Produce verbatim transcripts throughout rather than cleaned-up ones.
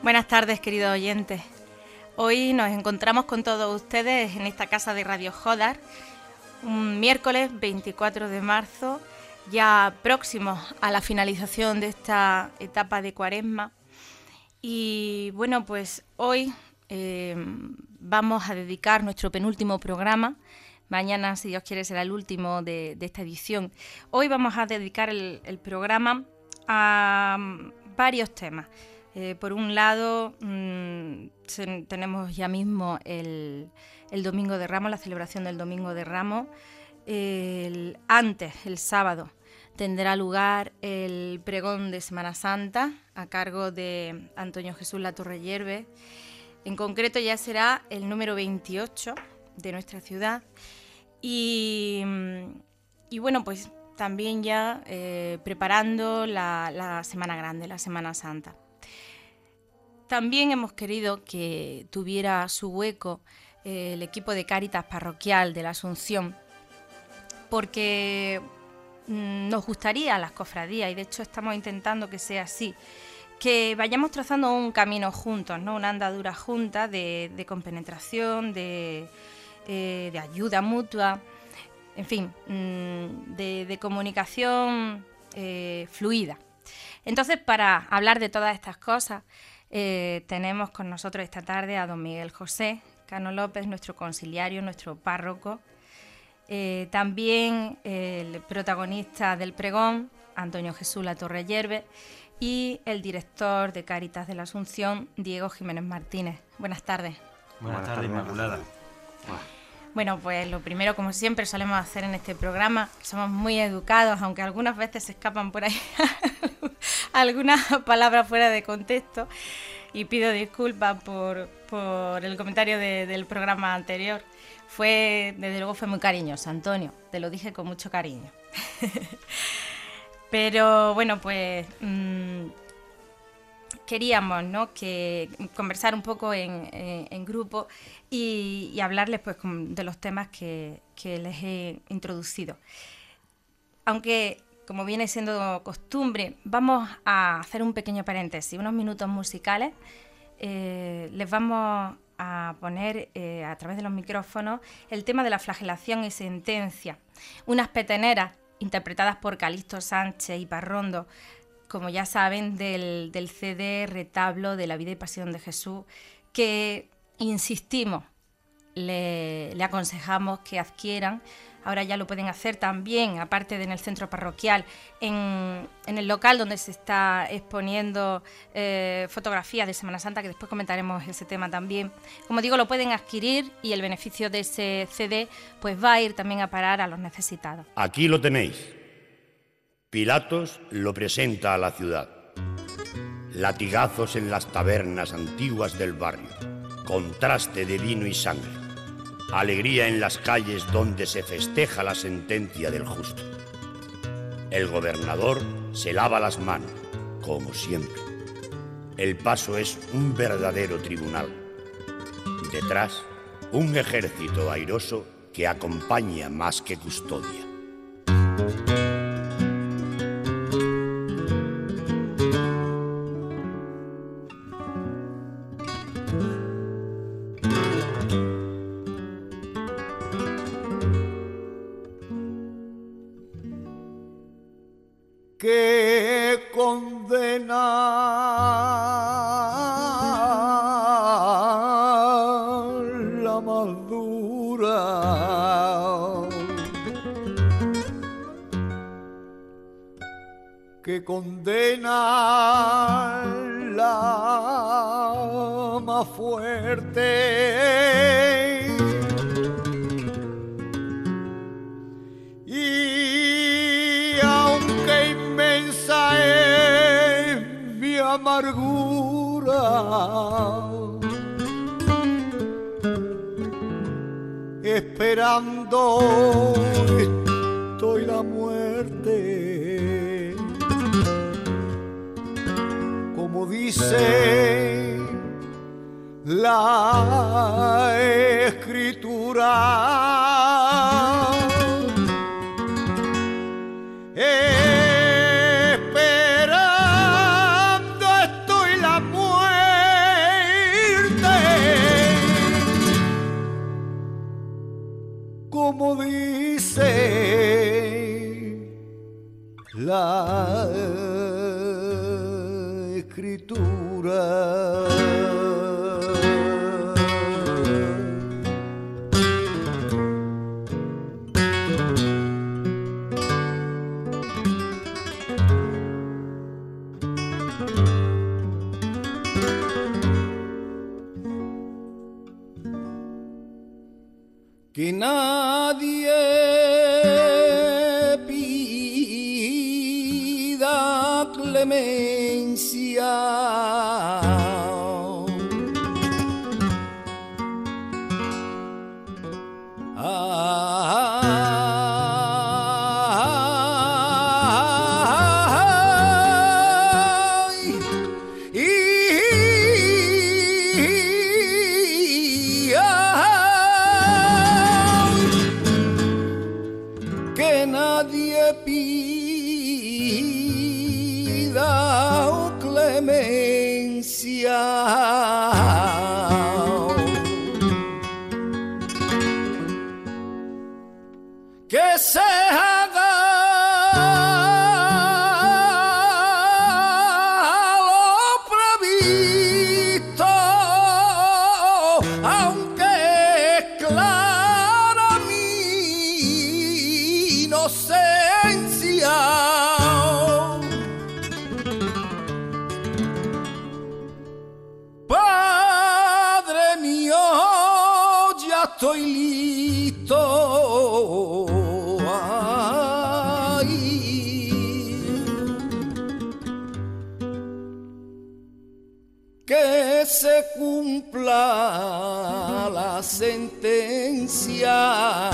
Buenas tardes, queridos oyentes. Hoy nos encontramos con todos ustedes en esta casa de Radio Jodar, un miércoles veinticuatro de marzo, ya próximos a la finalización de esta etapa de Cuaresma. Y bueno, pues hoy eh, vamos a dedicar nuestro penúltimo programa. Mañana, si Dios quiere, será el último de, de esta edición. Hoy vamos a dedicar el, el programa a varios temas. Eh, por un lado, mmm, se, tenemos ya mismo el, el Domingo de Ramos, la celebración del Domingo de Ramos. El, antes, el sábado, tendrá lugar el pregón de Semana Santa a cargo de Antonio Jesús Latorre Yerbe. En concreto ya será el número veintiocho de nuestra ciudad. Y, y bueno, pues también ya eh, preparando la, la Semana Grande, la Semana Santa. También hemos querido que tuviera su hueco eh, el equipo de Cáritas Parroquial de la Asunción, porque mmm, nos gustaría a las cofradías, y de hecho estamos intentando que sea así, que vayamos trazando un camino juntos, ¿no? Una andadura junta de, de compenetración, de, eh, de ayuda mutua, en fin, mmm, de, de comunicación eh, fluida. Entonces, para hablar de todas estas cosas, Eh, tenemos con nosotros esta tarde a don Miguel José Cano López, nuestro conciliario, nuestro párroco. Eh, también el protagonista del pregón, Antonio Jesús Latorre Yerbe, y el director de Cáritas de la Asunción, Diego Jiménez Martínez. Buenas tardes. Buenas tardes, Inmaculada. Bueno, pues lo primero, como siempre solemos hacer en este programa, somos muy educados, aunque algunas veces se escapan por ahí algunas palabras fuera de contexto, y pido disculpas por, por el comentario de, del programa anterior. Fue, desde luego fue muy cariñoso, Antonio, te lo dije con mucho cariño. Pero bueno, pues mmm, queríamos, ¿no?, que conversar un poco en, en, en grupo y, y hablarles pues de los temas que, que les he introducido. Aunque, como viene siendo costumbre, vamos a hacer un pequeño paréntesis, unos minutos musicales. Eh, les vamos a poner eh, a través de los micrófonos el tema de la flagelación y sentencia, unas peteneras interpretadas por Calixto Sánchez y Parrondo, como ya saben, del, del C D Retablo de la Vida y Pasión de Jesús, que insistimos, le, le aconsejamos que adquieran. Ahora ya lo pueden hacer también, aparte de en el centro parroquial, en, en el local donde se está exponiendo eh, fotografías de Semana Santa, que después comentaremos ese tema también. Como digo, lo pueden adquirir y el beneficio de ese C D pues va a ir también a parar a los necesitados. Aquí lo tenéis. Pilatos lo presenta a la ciudad. Latigazos en las tabernas antiguas del barrio, contraste de vino y sangre. Alegría en las calles donde se festeja la sentencia del justo. El gobernador se lava las manos, como siempre. El paso es un verdadero tribunal. Detrás, un ejército airoso que acompaña más que custodia. Que condena la más dura, que condena la más fuerte. Amargura, esperando estoy la muerte, como dice la Escritura. Eh, Que nadie pida clemencia. Que se haga lo previsto, aunque es clara mi inocencia. Padre mío, ya estoy listo. Que se cumpla la sentencia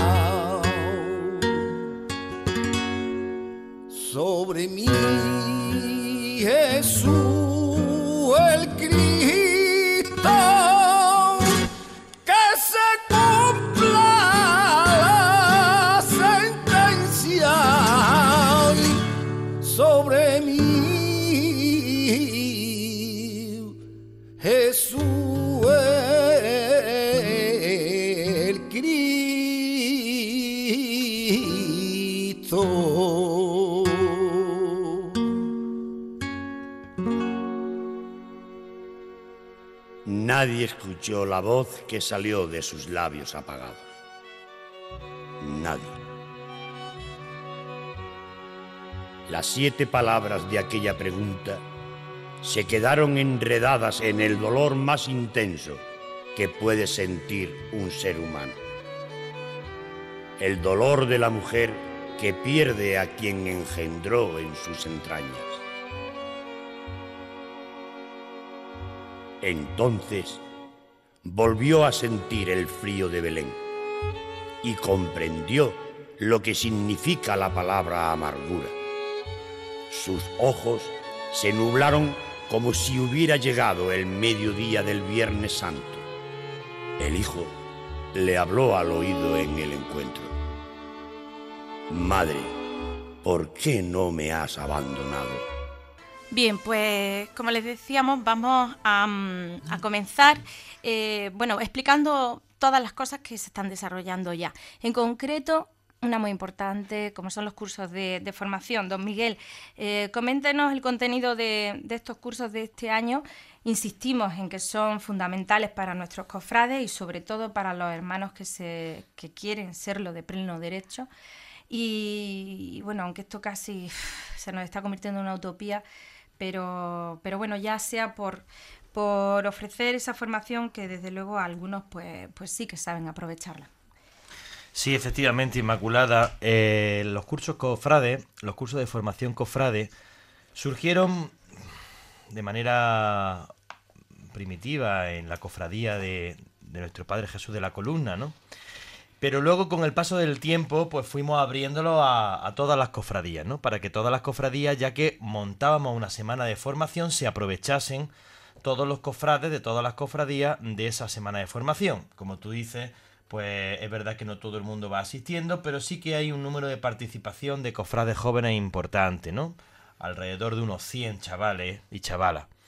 sobre mí, Jesús el Cristo. Que se cumpla la sentencia sobre mí, Jesús el Cristo. Nadie escuchó la voz que salió de sus labios apagados. Nadie. Las siete palabras de aquella pregunta se quedaron enredadas en el dolor más intenso que puede sentir un ser humano. El dolor de la mujer que pierde a quien engendró en sus entrañas. Entonces volvió a sentir el frío de Belén y comprendió lo que significa la palabra amargura. Sus ojos se nublaron como si hubiera llegado el mediodía del Viernes Santo. El Hijo le habló al oído en el encuentro. Madre, ¿por qué no me has abandonado? Bien, pues como les decíamos, vamos a, a comenzar eh, bueno, explicando todas las cosas que se están desarrollando ya. En concreto, una muy importante, como son los cursos de, de formación. Don Miguel, eh, coméntenos el contenido de, de estos cursos de este año. Insistimos en que son fundamentales para nuestros cofrades y sobre todo para los hermanos que, se, que quieren serlo de pleno derecho. Y, y bueno, aunque esto casi se nos está convirtiendo en una utopía, pero, pero bueno, ya sea por, por ofrecer esa formación que desde luego algunos pues, pues sí que saben aprovecharla. Sí, efectivamente, Inmaculada. Eh, los cursos cofrade, los cursos de formación cofrade, surgieron de manera primitiva en la cofradía de, de nuestro Padre Jesús de la Columna, ¿no? Pero luego, con el paso del tiempo, pues fuimos abriéndolo a, a todas las cofradías, ¿no? Para que todas las cofradías, ya que montábamos una semana de formación, se aprovechasen todos los cofrades de todas las cofradías de esa semana de formación. Como tú dices, pues es verdad que no todo el mundo va asistiendo, pero sí que hay un número de participación de cofrades jóvenes importante, ¿no? Alrededor de unos cien chavales y chavalas.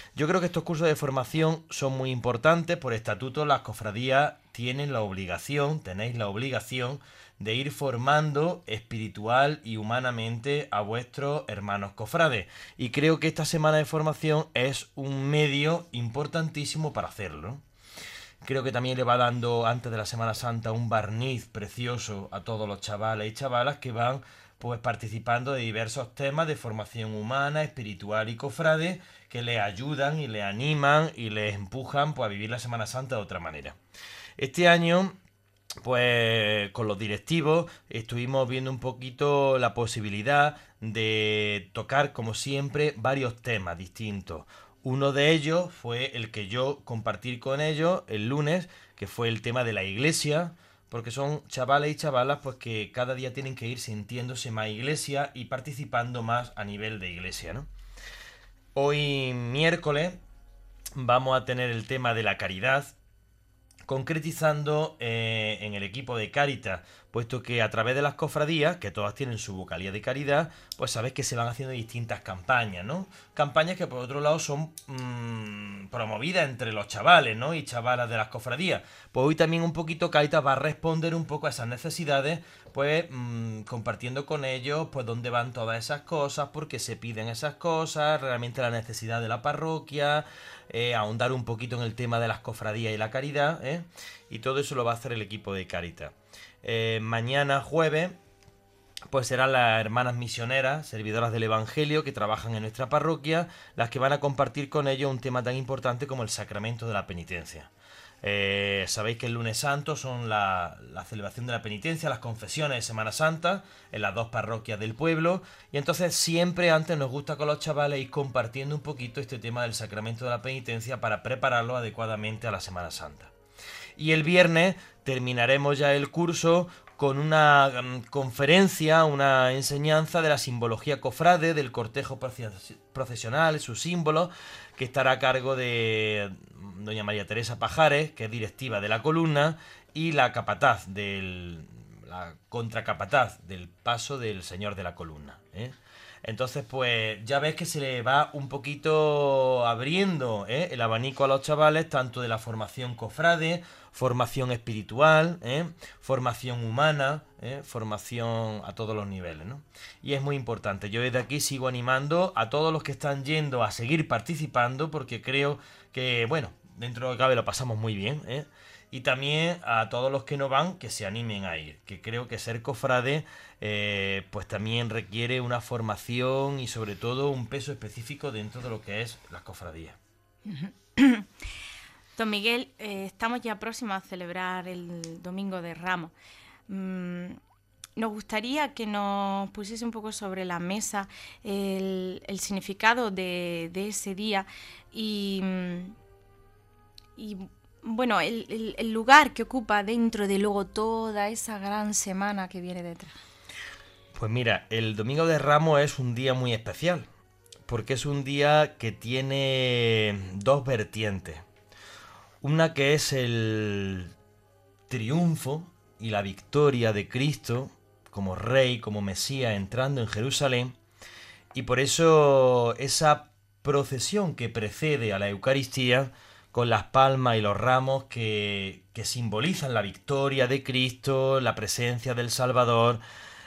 Yo creo que estos cursos de formación son muy importantes. Por estatuto, las cofradías tienen la obligación, tenéis la obligación de ir formando espiritual y humanamente a vuestros hermanos cofrades. Y creo que esta semana de formación es un medio importantísimo para hacerlo. Creo que también le va dando, antes de la Semana Santa, un barniz precioso a todos los chavales y chavalas que van pues participando de diversos temas de formación humana, espiritual y cofrade, que les ayudan y les animan y les empujan pues a vivir la Semana Santa de otra manera. Este año, pues con los directivos estuvimos viendo un poquito la posibilidad de tocar, como siempre, varios temas distintos. Uno de ellos fue el que yo compartí con ellos el lunes, que fue el tema de la iglesia, porque son chavales y chavalas pues que cada día tienen que ir sintiéndose más iglesia y participando más a nivel de iglesia, ¿no? Hoy miércoles vamos a tener el tema de la caridad, concretizando eh, en el equipo de Cáritas, puesto que a través de las cofradías, que todas tienen su vocalía de caridad, pues sabéis que se van haciendo distintas campañas, ¿no? Campañas que por otro lado son mmm, promovidas entre los chavales, ¿no? Y chavalas de las cofradías. Pues hoy también un poquito Cáritas va a responder un poco a esas necesidades, pues mmm, compartiendo con ellos pues dónde van todas esas cosas, por qué se piden esas cosas, realmente la necesidad de la parroquia, eh, ahondar un poquito en el tema de las cofradías y la caridad, ¿eh? Y todo eso lo va a hacer el equipo de Cáritas. Eh, mañana jueves pues serán las hermanas misioneras, servidoras del Evangelio, que trabajan en nuestra parroquia, las que van a compartir con ellos un tema tan importante como el sacramento de la penitencia. Eh, sabéis que el lunes santo son la, la celebración de la penitencia, las confesiones de Semana Santa en las dos parroquias del pueblo, y entonces siempre antes nos gusta con los chavales ir compartiendo un poquito este tema del sacramento de la penitencia para prepararlo adecuadamente a la Semana Santa. Y el viernes terminaremos ya el curso con una um, conferencia, una enseñanza de la simbología cofrade, del cortejo procesional, sus símbolos, que estará a cargo de doña María Teresa Pajares, que es directiva de la columna, y la capataz, del, la contracapataz del paso del señor de la columna, ¿eh? Entonces, pues ya ves que se le va un poquito abriendo ¿eh? el abanico a los chavales, tanto de la formación cofrade, formación espiritual, ¿eh? formación humana, ¿eh? formación a todos los niveles, ¿no? Y es muy importante. Yo desde aquí sigo animando a todos los que están yendo a seguir participando, porque creo que, bueno, dentro de lo que cabe lo pasamos muy bien, ¿eh? Y también a todos los que no van, que se animen a ir, que creo que ser cofrade eh, pues también requiere una formación y sobre todo un peso específico dentro de lo que es las cofradías. Don Miguel, eh, estamos ya próximos a celebrar el Domingo de Ramos. Mm, nos gustaría que nos pusiese un poco sobre la mesa el, el significado de, de ese día y... y bueno, el, el, el lugar que ocupa dentro de luego toda esa gran semana que viene detrás. Pues mira, el Domingo de Ramos es un día muy especial, porque es un día que tiene dos vertientes. Una que es el triunfo y la victoria de Cristo como Rey, como Mesías, entrando en Jerusalén, y por eso esa procesión que precede a la Eucaristía, con las palmas y los ramos que, que simbolizan la victoria de Cristo, la presencia del Salvador,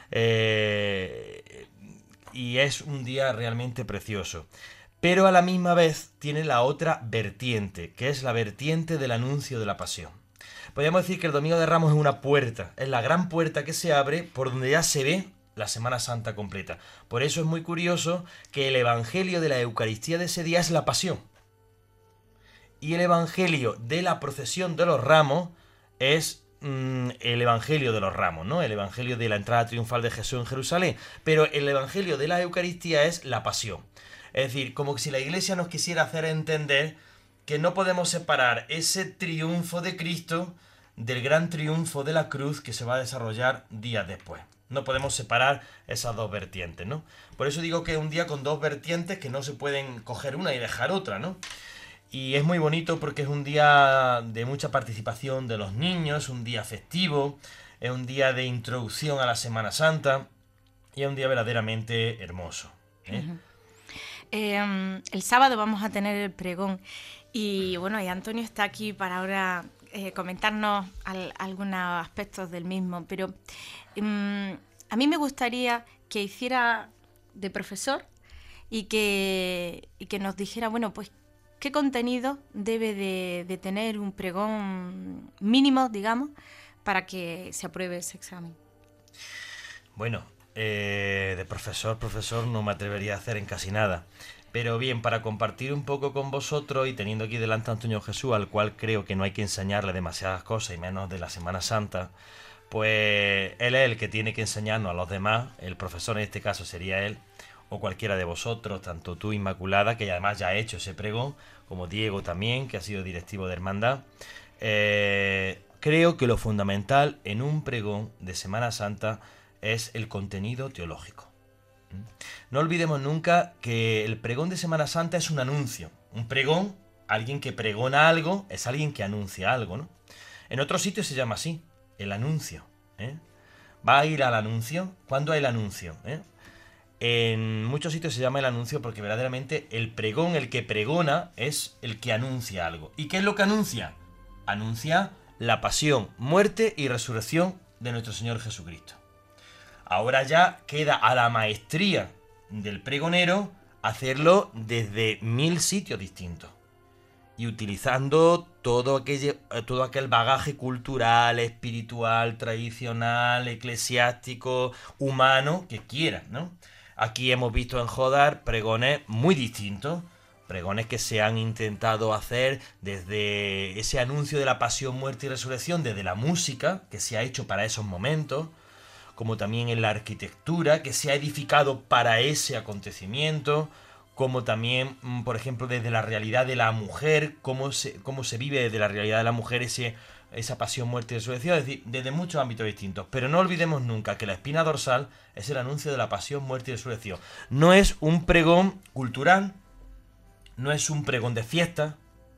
eh, y es un día realmente precioso. Pero a la misma vez tiene la otra vertiente, que es la vertiente del anuncio de la pasión. Podríamos decir que el Domingo de Ramos es una puerta, es la gran puerta que se abre por donde ya se ve la Semana Santa completa. Por eso es muy curioso que el Evangelio de la Eucaristía de ese día es la pasión. Y el Evangelio de la procesión de los ramos es mmm, el Evangelio de los ramos, ¿no? El Evangelio de la entrada triunfal de Jesús en Jerusalén. Pero el Evangelio de la Eucaristía es la pasión. Es decir, como si la Iglesia nos quisiera hacer entender que no podemos separar ese triunfo de Cristo del gran triunfo de la cruz que se va a desarrollar días después. No podemos separar esas dos vertientes, ¿no? Por eso digo que es un día con dos vertientes que no se pueden coger una y dejar otra, ¿no? Y es muy bonito porque es un día de mucha participación de los niños, un día festivo, es un día de introducción a la Semana Santa y es un día verdaderamente hermoso, ¿eh? Uh-huh. Eh, el sábado vamos a tener el pregón y bueno, y Antonio está aquí para ahora eh, comentarnos al, algunos aspectos del mismo, pero eh, a mí me gustaría que hiciera de profesor y que, y que nos dijera, bueno, pues qué contenido debe de, de tener un pregón mínimo, digamos, para que se apruebe ese examen. Bueno, eh, de profesor, profesor no me atrevería a hacer en casi nada. Pero bien, para compartir un poco con vosotros y teniendo aquí delante a Antonio Jesús, al cual creo que no hay que enseñarle demasiadas cosas y menos de la Semana Santa, pues él es el que tiene que enseñarnos a los demás, el profesor en este caso sería él, o cualquiera de vosotros, tanto tú, Inmaculada, que además ya ha hecho ese pregón, como Diego también, que ha sido directivo de Hermandad. Eh, creo que lo fundamental en un pregón de Semana Santa es el contenido teológico. No olvidemos nunca que el pregón de Semana Santa es un anuncio. Un pregón, alguien que pregona algo, es alguien que anuncia algo, ¿no? En otros sitios se llama así, el anuncio, ¿eh? ¿Va a ir al anuncio? ¿Cuándo hay el anuncio? ¿eh? En muchos sitios se llama el anuncio porque verdaderamente el pregón, el que pregona, es el que anuncia algo. ¿Y qué es lo que anuncia? Anuncia la pasión, muerte y resurrección de nuestro Señor Jesucristo. Ahora ya queda a la maestría del pregonero hacerlo desde mil sitios distintos y utilizando todo aquel, todo aquel bagaje cultural, espiritual, tradicional, eclesiástico, humano que quiera, ¿no? Aquí hemos visto en Jodar pregones muy distintos, pregones que se han intentado hacer desde ese anuncio de la pasión, muerte y resurrección, desde la música que se ha hecho para esos momentos, como también en la arquitectura que se ha edificado para ese acontecimiento, como también, por ejemplo, desde la realidad de la mujer, cómo se, cómo se vive desde la realidad de la mujer ese, esa pasión, muerte y resurrección, es decir, desde muchos ámbitos distintos. Pero no olvidemos nunca que la espina dorsal es el anuncio de la pasión, muerte y resurrección. No es un pregón cultural, no es un pregón de fiesta,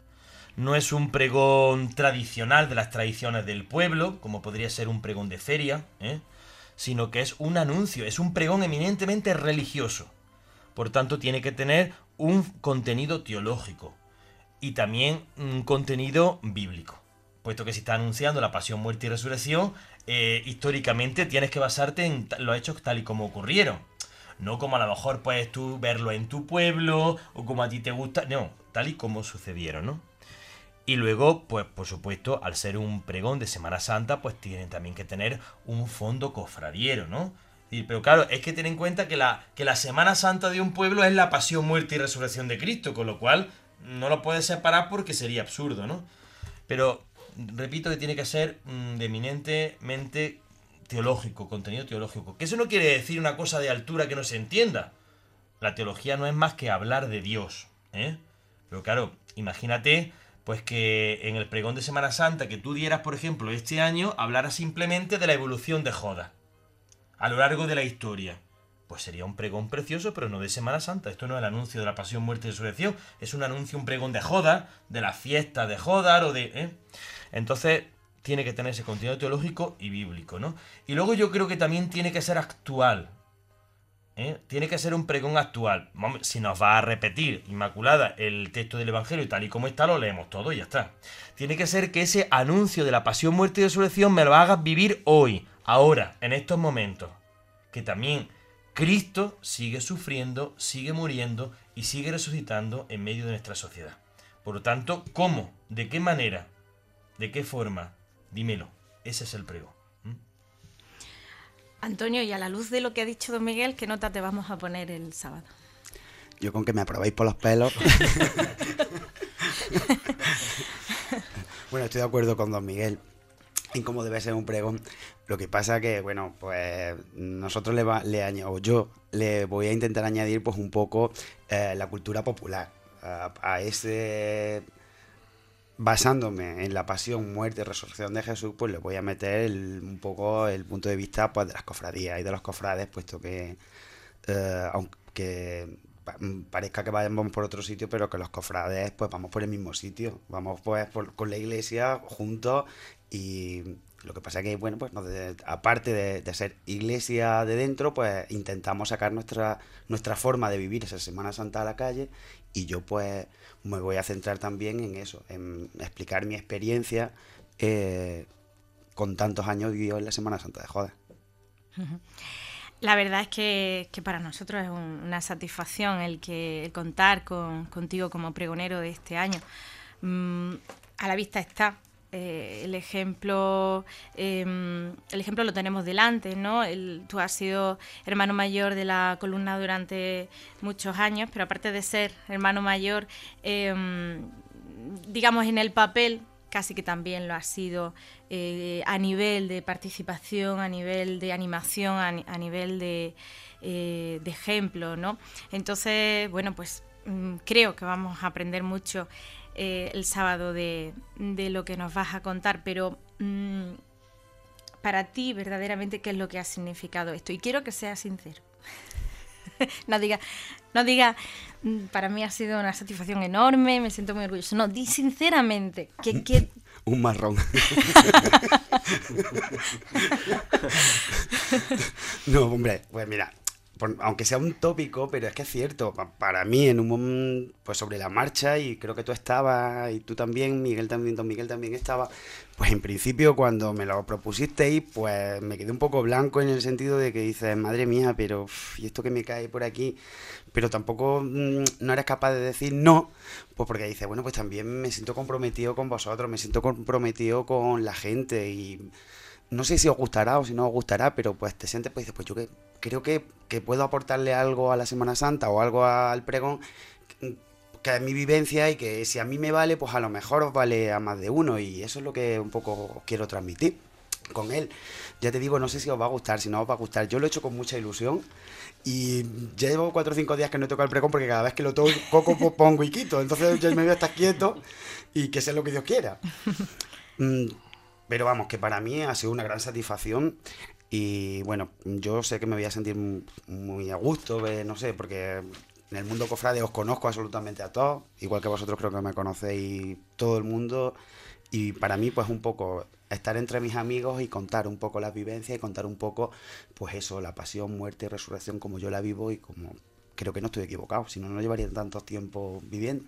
no es un pregón tradicional de las tradiciones del pueblo, como podría ser un pregón de feria, ¿eh? sino que es un anuncio, es un pregón eminentemente religioso. Por tanto, tiene que tener un contenido teológico y también un contenido bíblico. Puesto que si está anunciando la pasión, muerte y resurrección, eh, históricamente tienes que basarte en los hechos tal y como ocurrieron. No como a lo mejor puedes tú verlo en tu pueblo o como a ti te gusta. No, tal y como sucedieron, ¿no? Y luego, pues por supuesto, al ser un pregón de Semana Santa, pues tienen también que tener un fondo cofradiero, ¿no? Pero claro, es que ten en cuenta que la, que la Semana Santa de un pueblo es la pasión, muerte y resurrección de Cristo, con lo cual no lo puedes separar porque sería absurdo, ¿no? Pero repito que tiene que ser mmm, de eminentemente teológico, contenido teológico. Que eso no quiere decir una cosa de altura que no se entienda. La teología no es más que hablar de Dios, ¿eh? Pero claro, imagínate pues que en el pregón de Semana Santa que tú dieras, por ejemplo, este año, hablaras simplemente de la evolución de Jodar a lo largo de la historia. Pues sería un pregón precioso, pero no de Semana Santa. Esto no es el anuncio de la pasión, muerte y resurrección. Es un anuncio, un pregón de Jodar, de la fiesta de Jodar o de... ¿eh? Entonces, tiene que tener ese contenido teológico y bíblico, ¿no? Y luego yo creo que también tiene que ser actual. ¿Eh? Tiene que ser un pregón actual. Si nos va a repetir, Inmaculada, el texto del Evangelio y tal y como está, lo leemos todo y ya está. Tiene que ser que ese anuncio de la pasión, muerte y resurrección me lo hagas vivir hoy, ahora, en estos momentos. Que también Cristo sigue sufriendo, sigue muriendo y sigue resucitando en medio de nuestra sociedad. Por lo tanto, ¿cómo? ¿De qué manera? ¿De qué forma? Dímelo. Ese es el pregón. Antonio, y a la luz de lo que ha dicho don Miguel, ¿qué nota te vamos a poner el sábado? Yo con que me aprobéis por los pelos. Bueno, estoy de acuerdo con don Miguel en cómo debe ser un pregón. Lo que pasa que, bueno, pues nosotros le, va, le añado, yo le voy a intentar añadir pues un poco eh, la cultura popular a, a ese... Basándome en la pasión, muerte y resurrección de Jesús, pues le voy a meter el, un poco el punto de vista pues, de las cofradías y de los cofrades, puesto que, eh, aunque parezca que vayamos por otro sitio, pero que los cofrades pues vamos por el mismo sitio, vamos pues por, con la iglesia juntos y Lo que pasa es que, bueno, pues no, de, aparte de, de ser iglesia de dentro, pues intentamos sacar nuestra, nuestra forma de vivir esa Semana Santa a la calle, y yo pues me voy a centrar también en eso, en explicar mi experiencia eh, con tantos años vividos en la Semana Santa de Jodas. La verdad es que, que para nosotros es un, una satisfacción el que el contar con, contigo como pregonero de este año. Mm, a la vista está. Eh, el ejemplo eh, el ejemplo lo tenemos delante, ¿no? El, tú has sido hermano mayor de la columna durante muchos años, pero aparte de ser hermano mayor, eh, digamos en el papel, casi que también lo has sido eh, a nivel de participación, a nivel de animación, a, a nivel de, eh, de ejemplo, ¿no? Entonces, bueno, pues mm, creo que vamos a aprender mucho Eh, el sábado de, de lo que nos vas a contar, pero mmm, para ti verdaderamente qué es lo que ha significado esto, y quiero que seas sincero. no diga, no diga para mí ha sido una satisfacción enorme, me siento muy orgulloso, no, di sinceramente que, que... Un marrón. No, hombre, pues mira, por, aunque sea un tópico, pero es que es cierto, para mí en un momento, pues sobre la marcha, y creo que tú estabas, y tú también, Miguel también, don Miguel también estaba, pues en principio cuando me lo propusisteis, pues me quedé un poco blanco en el sentido de que dices, madre mía, pero uf, ¿y esto que me cae por aquí? Pero tampoco mmm, no eres capaz de decir no, pues porque dices, bueno, pues también me siento comprometido con vosotros, me siento comprometido con la gente, y no sé si os gustará o si no os gustará, pero pues te sientes, pues dices, pues yo que creo que, que puedo aportarle algo a la Semana Santa o algo al pregón, que es mi vivencia, y que si a mí me vale, pues a lo mejor os vale a más de uno, y eso es lo que un poco quiero transmitir con él. Ya te digo, no sé si os va a gustar, si no os va a gustar. Yo lo he hecho con mucha ilusión, y ya llevo cuatro o cinco días que no he tocado el pregón, porque cada vez que lo toco pongo y quito, entonces yo me voy a estar quieto y que sea lo que Dios quiera. Mm, pero vamos, que para mí ha sido una gran satisfacción. Y bueno, yo sé que me voy a sentir muy a gusto, eh, no sé, porque en el mundo cofrade os conozco absolutamente a todos, igual que vosotros creo que me conocéis todo el mundo, y para mí pues un poco estar entre mis amigos y contar un poco las vivencias y contar un poco, pues eso, la pasión, muerte y resurrección como yo la vivo, y como creo que no estoy equivocado, si no, no llevaría tanto tiempo viviendo.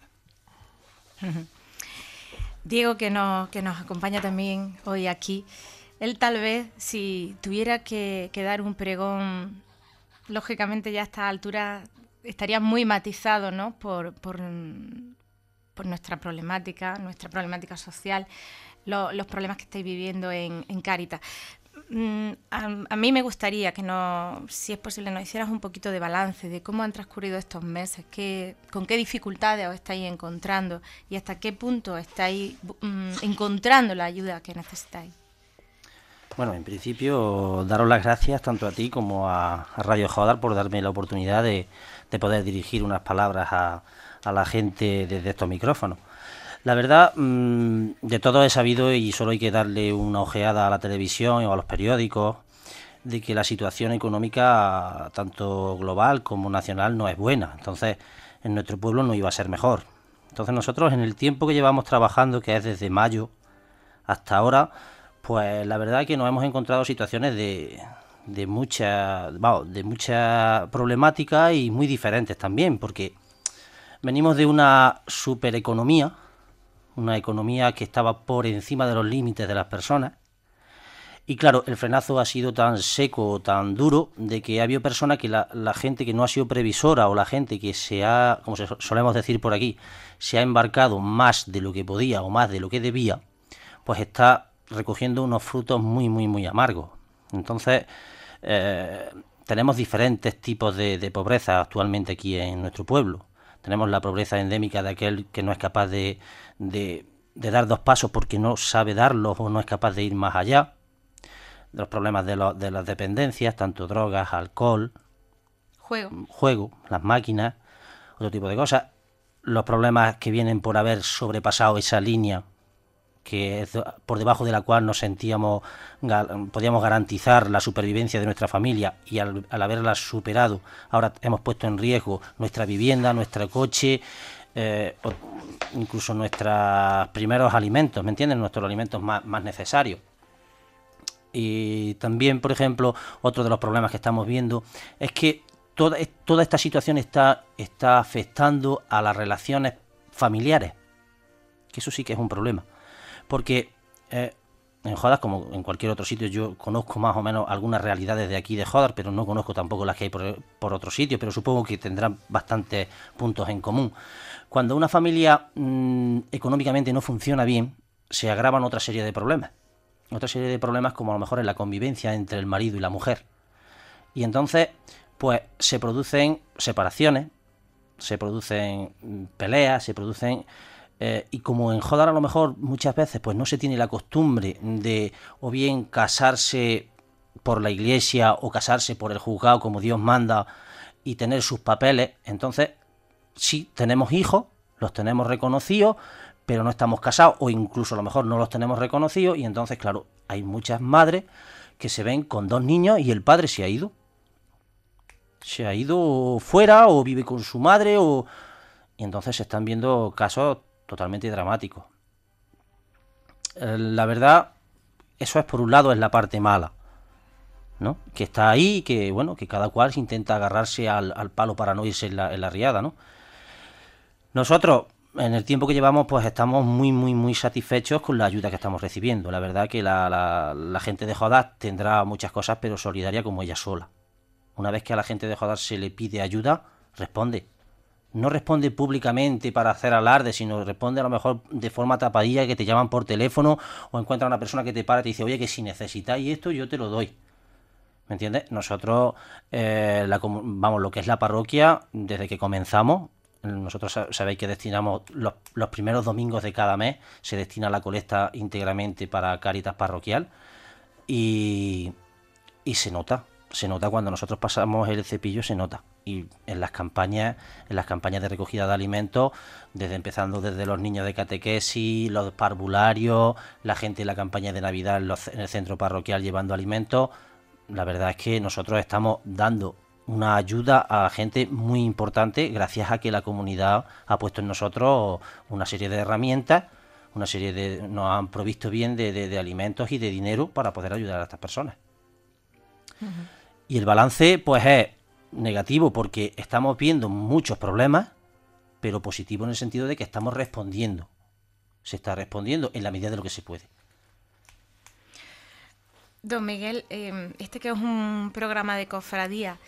Diego, que nos, que nos acompaña también hoy aquí, él tal vez, si tuviera que, que dar un pregón, lógicamente ya a esta altura estaría muy matizado, ¿no? por, por, por nuestra problemática, nuestra problemática social, lo, los problemas que estáis viviendo en, en Cáritas. A, a mí me gustaría que, no, si es posible, nos hicieras un poquito de balance de cómo han transcurrido estos meses, qué, con qué dificultades os estáis encontrando y hasta qué punto estáis um, encontrando la ayuda que necesitáis. Bueno, en principio, daros las gracias tanto a ti como a, a Radio Jodar por darme la oportunidad de, de poder dirigir unas palabras a, a la gente desde estos micrófonos. La verdad, mmm, de todo he sabido, y solo hay que darle una ojeada a la televisión o a los periódicos, de que la situación económica, tanto global como nacional, no es buena. Entonces, en nuestro pueblo no iba a ser mejor. Entonces nosotros, en el tiempo que llevamos trabajando, que es desde mayo hasta ahora, pues la verdad es que nos hemos encontrado situaciones de, de mucha, vamos, de mucha problemática y muy diferentes también, porque venimos de una supereconomía, una economía que estaba por encima de los límites de las personas, y claro, el frenazo ha sido tan seco, tan duro, de que ha habido personas que la, la gente que no ha sido previsora, o la gente que se ha, como solemos decir por aquí, se ha embarcado más de lo que podía o más de lo que debía, pues está recogiendo unos frutos muy, muy, muy amargos. Entonces, eh, tenemos diferentes tipos de, de pobreza actualmente aquí en nuestro pueblo. Tenemos la pobreza endémica de aquel que no es capaz de, de, de dar dos pasos porque no sabe darlos o no es capaz de ir más allá. De los problemas de, lo, de las dependencias, tanto drogas, alcohol, juego. juego, las máquinas, otro tipo de cosas. Los problemas que vienen por haber sobrepasado esa línea, que es por debajo de la cual nos sentíamos, podíamos garantizar la supervivencia de nuestra familia, y al, al haberla superado, ahora hemos puesto en riesgo nuestra vivienda, nuestro coche, eh, incluso nuestros primeros alimentos, ¿me entienden? Nuestros alimentos más, más necesarios. Y también, por ejemplo, otro de los problemas que estamos viendo es que toda, toda esta situación está, está afectando a las relaciones familiares, que eso sí que es un problema, porque eh, en Jódar, como en cualquier otro sitio, yo conozco más o menos algunas realidades de aquí de Jódar, pero no conozco tampoco las que hay por, por otros sitios, pero supongo que tendrán bastantes puntos en común. Cuando una familia mmm, económicamente no funciona bien, se agravan otra serie de problemas. Otra serie de problemas como a lo mejor en la convivencia entre el marido y la mujer. Y entonces, pues se producen separaciones, se producen peleas, se producen... Eh, y como en Jódar a lo mejor muchas veces pues no se tiene la costumbre de o bien casarse por la iglesia o casarse por el juzgado como Dios manda y tener sus papeles, entonces sí tenemos hijos, los tenemos reconocidos, pero no estamos casados o incluso a lo mejor no los tenemos reconocidos y entonces claro, hay muchas madres que se ven con dos niños y el padre se ha ido. Se ha ido fuera o vive con su madre o... y entonces se están viendo casos totalmente dramáticos. Eh, la verdad, eso es por un lado, es la parte mala, ¿no? Que está ahí y que, bueno, que cada cual se intenta agarrarse al, al palo para no irse en la, en la riada, ¿no? Nosotros, en el tiempo que llevamos, pues estamos muy, muy, muy satisfechos con la ayuda que estamos recibiendo. La verdad que la, la, la gente de Jódar tendrá muchas cosas, pero solidaria como ella sola. Una vez que a la gente de Jódar se le pide ayuda, responde. No responde públicamente para hacer alarde, sino responde a lo mejor de forma tapadilla, que te llaman por teléfono o encuentra una persona que te para y te dice, oye, que si necesitáis esto yo te lo doy. ¿Me entiendes? Nosotros, eh, la, vamos, lo que es la parroquia, desde que comenzamos, nosotros sabéis que destinamos los, los primeros domingos de cada mes, se destina la colecta íntegramente para Cáritas parroquial y, y se nota, se nota cuando nosotros pasamos el cepillo, se nota. Y en las campañas, en las campañas de recogida de alimentos, desde empezando desde los niños de catequesis, los parvularios, la gente en la campaña de Navidad en, los, en el centro parroquial llevando alimentos, la verdad es que nosotros estamos dando una ayuda a gente muy importante gracias a que la comunidad ha puesto en nosotros una serie de herramientas, una serie de nos han provisto bien de, de, de alimentos y de dinero para poder ayudar a estas personas. Uh-huh. Y el balance pues es negativo porque estamos viendo muchos problemas, pero positivo en el sentido de que estamos respondiendo. Se está respondiendo en la medida de lo que se puede. Don Miguel, eh, este que es un programa de cofradía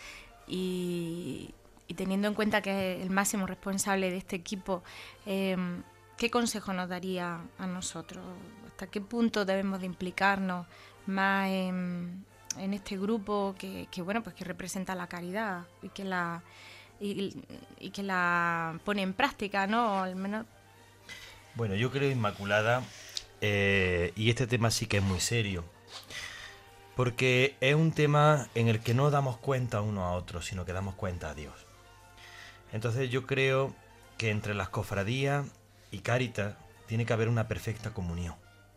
y, y teniendo en cuenta que es el máximo responsable de este equipo, eh, ¿qué consejo nos daría a nosotros? ¿Hasta qué punto debemos de implicarnos más en, en este grupo que, que bueno, pues que representa la caridad y que la y, y que la pone en práctica, ¿no? O al menos. Bueno, yo creo, Inmaculada, eh, y este tema sí que es muy serio, porque es un tema en el que no damos cuenta uno a otro, sino que damos cuenta a Dios. Entonces yo creo que entre las cofradías y Cáritas tiene que haber una perfecta comunión.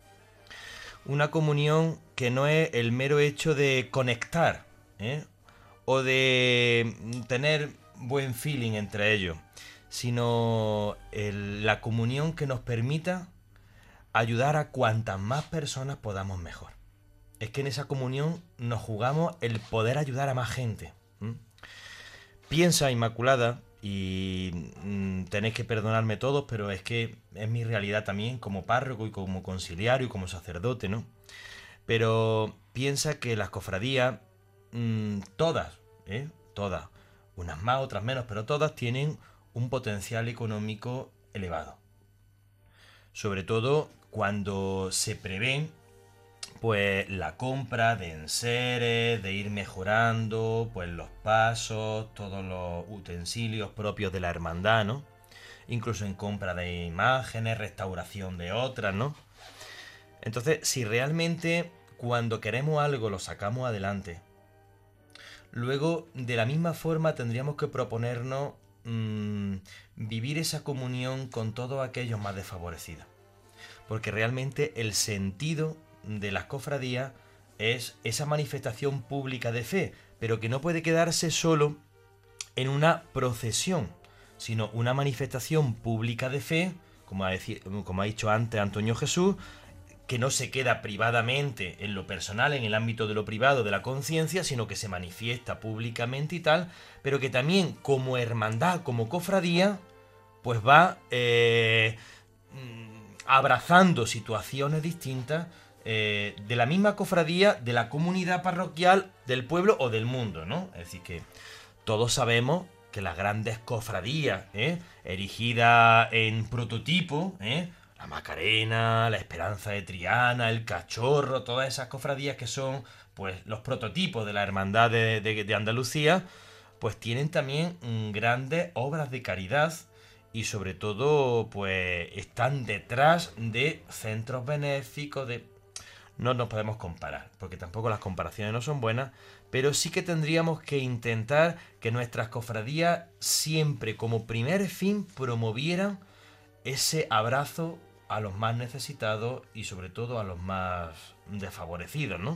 Una comunión que no es el mero hecho de conectar, ¿eh? o de tener buen feeling entre ellos, sino el, la comunión que nos permita ayudar a cuantas más personas podamos mejor. Es que en esa comunión nos jugamos el poder ayudar a más gente. ¿Mm? Piensa, Inmaculada, y mm, tenéis que perdonarme todos, pero es que es mi realidad también como párroco y como conciliario y como sacerdote, ¿no? Pero piensa que las cofradías, mmm, todas, ¿eh? todas, unas más, otras menos, pero todas tienen un potencial económico elevado. Sobre todo cuando se prevén pues la compra de enseres, de ir mejorando pues los pasos, todos los utensilios propios de la hermandad, ¿no? Incluso en compra de imágenes, restauración de otras, ¿no? Entonces, si realmente cuando queremos algo lo sacamos adelante, luego de la misma forma tendríamos que proponernos mmm, vivir esa comunión con todos aquellos más desfavorecidos. Porque realmente el sentido de las cofradías es esa manifestación pública de fe, pero que no puede quedarse solo en una procesión, sino una manifestación pública de fe, como ha, decir, como ha dicho antes Antonio Jesús, que no se queda privadamente en lo personal, en el ámbito de lo privado, de la conciencia, sino que se manifiesta públicamente y tal, pero que también como hermandad, como cofradía, pues va eh, abrazando situaciones distintas eh, de la misma cofradía, de la comunidad parroquial, del pueblo o del mundo, ¿no? Es decir, que todos sabemos que las grandes cofradías, ¿eh? erigidas en prototipo, ¿eh? la Macarena, la Esperanza de Triana, el Cachorro, todas esas cofradías que son pues los prototipos de la hermandad de, de, de Andalucía, pues tienen también mm, grandes obras de caridad y sobre todo pues están detrás de centros benéficos, de... No nos podemos comparar, porque tampoco las comparaciones no son buenas, pero sí que tendríamos que intentar que nuestras cofradías siempre como primer fin promovieran ese abrazo a los más necesitados y sobre todo a los más desfavorecidos, ¿no?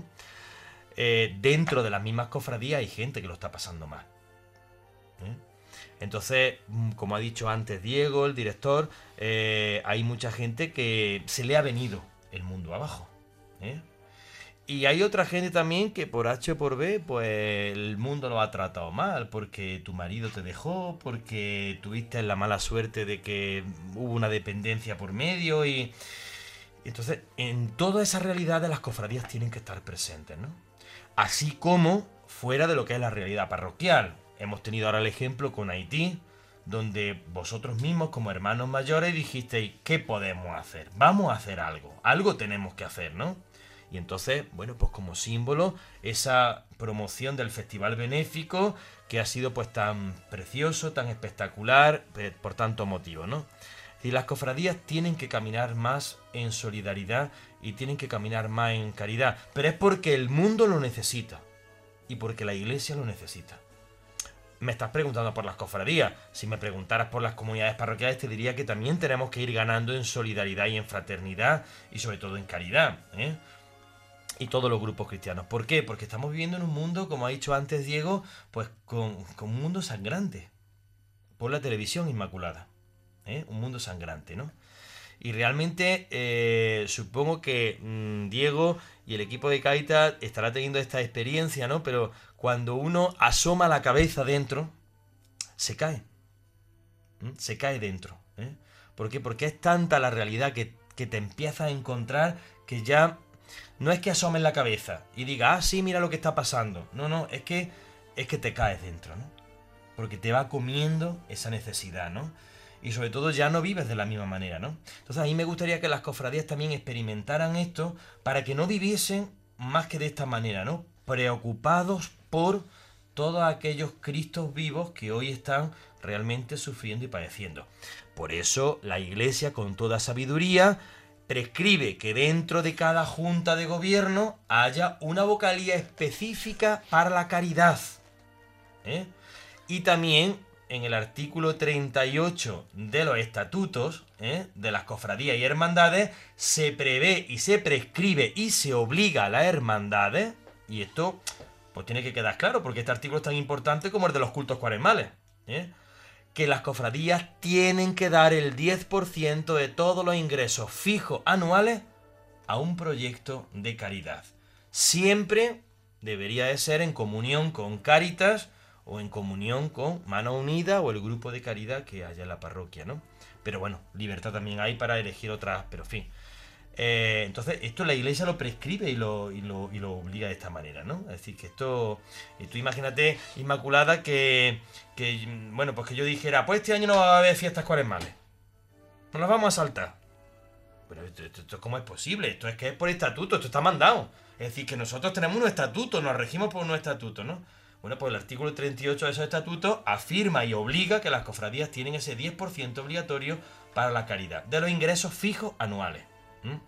Eh, dentro de las mismas cofradías hay gente que lo está pasando mal, ¿eh? Entonces, como ha dicho antes Diego, el director, eh, hay mucha gente que se le ha venido el mundo abajo, ¿eh? Y hay otra gente también que por H o por B, pues el mundo lo ha tratado mal, porque tu marido te dejó, porque tuviste la mala suerte de que hubo una dependencia por medio y... Entonces, en toda esa realidad de las cofradías tienen que estar presentes, ¿no? Así como fuera de lo que es la realidad parroquial. Hemos tenido ahora el ejemplo con Haití, donde vosotros mismos como hermanos mayores dijisteis, ¿qué podemos hacer? Vamos a hacer algo, algo tenemos que hacer, ¿no? Y entonces, bueno, pues como símbolo, esa promoción del festival benéfico que ha sido pues tan precioso, tan espectacular, por tanto motivo, ¿no? Y las cofradías tienen que caminar más en solidaridad y tienen que caminar más en caridad, pero es porque el mundo lo necesita y porque la iglesia lo necesita. Me estás preguntando por las cofradías. Si me preguntaras por las comunidades parroquiales te diría que también tenemos que ir ganando en solidaridad y en fraternidad y sobre todo en caridad, ¿eh? Y todos los grupos cristianos. ¿Por qué? Porque estamos viviendo en un mundo, como ha dicho antes Diego, pues con, con un mundo sangrante. Por la televisión inmaculada, ¿eh? Un mundo sangrante, ¿no? Y realmente eh, supongo que mmm, Diego y el equipo de Caritas estará teniendo esta experiencia, ¿no? Pero cuando uno asoma la cabeza dentro, se cae. ¿Mm? Se cae dentro, ¿eh? ¿Por qué? Porque es tanta la realidad que, que te empiezas a encontrar que ya... No es que asomes la cabeza y digas, ah, sí, mira lo que está pasando. No, no, es que, es que te caes dentro, ¿no? Porque te va comiendo esa necesidad, ¿no? Y sobre todo ya no vives de la misma manera, ¿no? Entonces a mí me gustaría que las cofradías también experimentaran esto para que no viviesen más que de esta manera, ¿no? Preocupados por todos aquellos Cristos vivos que hoy están realmente sufriendo y padeciendo. Por eso la Iglesia, con toda sabiduría, prescribe que dentro de cada junta de gobierno haya una vocalía específica para la caridad, ¿eh? Y también en el artículo treinta y ocho de los estatutos, ¿eh? de las cofradías y hermandades se prevé y se prescribe y se obliga a las hermandades, y esto pues tiene que quedar claro porque este artículo es tan importante como el de los cultos cuaresmales, ¿eh? que las cofradías tienen que dar el diez por ciento de todos los ingresos fijos anuales a un proyecto de caridad. Siempre debería de ser en comunión con Cáritas o en comunión con Mano Unida o el grupo de caridad que haya en la parroquia, ¿no? Pero bueno, libertad también hay para elegir otras, pero en fin. Eh, entonces, esto la Iglesia lo prescribe y lo, y, lo, y lo obliga de esta manera, ¿no? Es decir, que esto... Tú imagínate, Inmaculada, que, que... Bueno, pues que yo dijera, pues este año no va a haber fiestas cuaresmales. No las vamos a saltar. Pero esto, esto, esto ¿cómo es posible? Esto es que es por estatuto, esto está mandado. Es decir, que nosotros tenemos unos estatutos, nos regimos por unos estatutos, ¿no? Bueno, pues el artículo treinta y ocho de esos estatutos afirma y obliga que las cofradías tienen ese diez por ciento obligatorio para la caridad, de los ingresos fijos anuales. ¿Mm?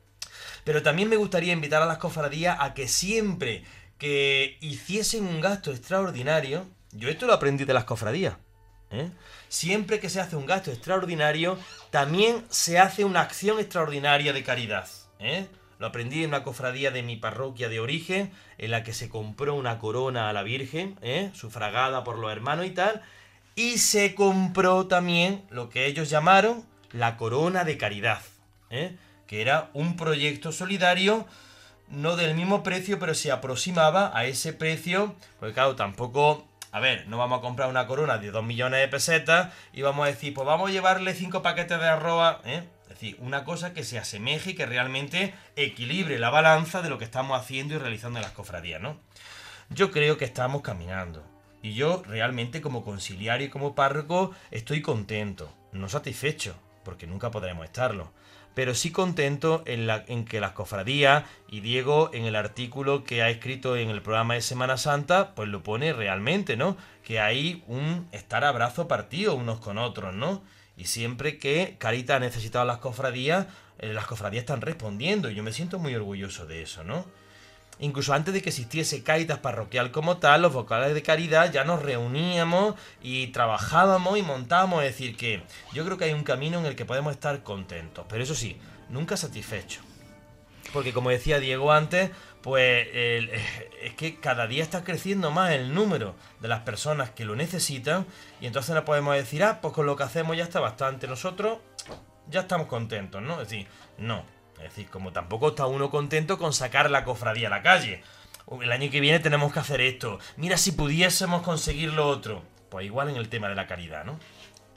Pero también me gustaría invitar a las cofradías a que siempre que hiciesen un gasto extraordinario, yo esto lo aprendí de las cofradías, ¿eh? Siempre que se hace un gasto extraordinario, también se hace una acción extraordinaria de caridad, ¿eh? Lo aprendí en una cofradía de mi parroquia de origen, en la que se compró una corona a la Virgen, ¿eh? sufragada por los hermanos y tal, y se compró también lo que ellos llamaron la corona de caridad, ¿eh? que era un proyecto solidario, no del mismo precio, pero se aproximaba a ese precio, porque claro, tampoco... A ver, no vamos a comprar una corona de dos millones de pesetas y vamos a decir, pues vamos a llevarle cinco paquetes de arroz, ¿eh? Es decir, una cosa que se asemeje y que realmente equilibre la balanza de lo que estamos haciendo y realizando en las cofradías, ¿no? Yo creo que estamos caminando. Y yo realmente como conciliario y como párroco estoy contento, no satisfecho, porque nunca podremos estarlo. Pero sí contento en, la, en que las cofradías, y Diego en el artículo que ha escrito en el programa de Semana Santa, pues lo pone realmente, ¿no? Que hay un estar a brazo partido unos con otros, ¿no? Y siempre que Cáritas ha necesitado las cofradías, eh, las cofradías están respondiendo, y yo me siento muy orgulloso de eso, ¿no? Incluso antes de que existiese Cáritas parroquial como tal, los vocales de caridad ya nos reuníamos y trabajábamos y montábamos. Es decir, que yo creo que hay un camino en el que podemos estar contentos, pero eso sí, nunca satisfechos. Porque como decía Diego antes, pues el, es que cada día está creciendo más el número de las personas que lo necesitan, y entonces no podemos decir, ah, pues con lo que hacemos ya está bastante, nosotros ya estamos contentos, ¿no? Es decir, no. Es decir, como tampoco está uno contento con sacar la cofradía a la calle. El año que viene tenemos que hacer esto. Mira si pudiésemos conseguir lo otro. Pues igual en el tema de la caridad, ¿no?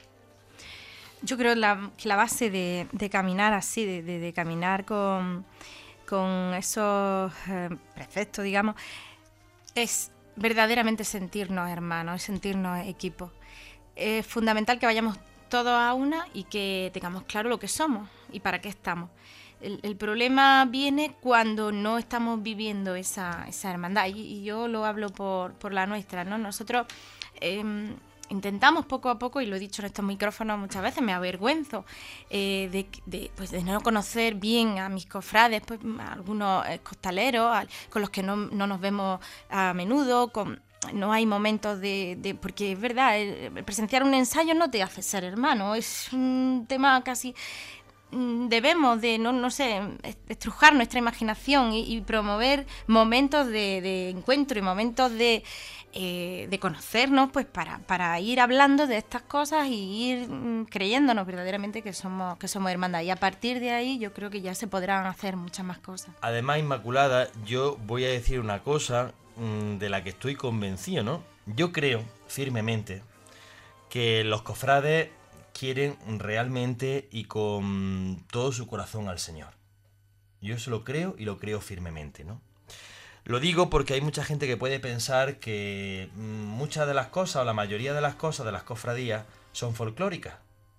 Yo creo la, que la base de, de caminar así, de, de, de caminar con, con esos eh, preceptos, digamos, es verdaderamente sentirnos hermanos, es sentirnos equipo. Es fundamental que vayamos todos a una y que tengamos claro lo que somos y para qué estamos. El, el problema viene cuando no estamos viviendo esa, esa hermandad, y, y yo lo hablo por, por la nuestra, ¿no? Nosotros eh, intentamos poco a poco, y lo he dicho en estos micrófonos muchas veces, me avergüenzo eh, de, de, pues de no conocer bien a mis cofrades, pues a algunos eh, costaleros a, con los que no, no nos vemos a menudo, con... No hay momentos de, de... Porque es verdad, el, el presenciar un ensayo no te hace ser hermano, es un tema casi... Debemos de, no, no sé, estrujar nuestra imaginación y, y promover momentos de, de encuentro y momentos de, eh, de conocernos, pues para, para ir hablando de estas cosas y ir mm, creyéndonos verdaderamente que somos, que somos hermandad. Y a partir de ahí yo creo que ya se podrán hacer muchas más cosas. Además, Inmaculada, yo voy a decir una cosa mmm, de la que estoy convencido, ¿no? Yo creo firmemente que los cofrades quieren realmente y con todo su corazón al Señor. Yo eso lo creo y lo creo firmemente, ¿no? Lo digo porque hay mucha gente que puede pensar que muchas de las cosas o la mayoría de las cosas de las cofradías son folclóricas.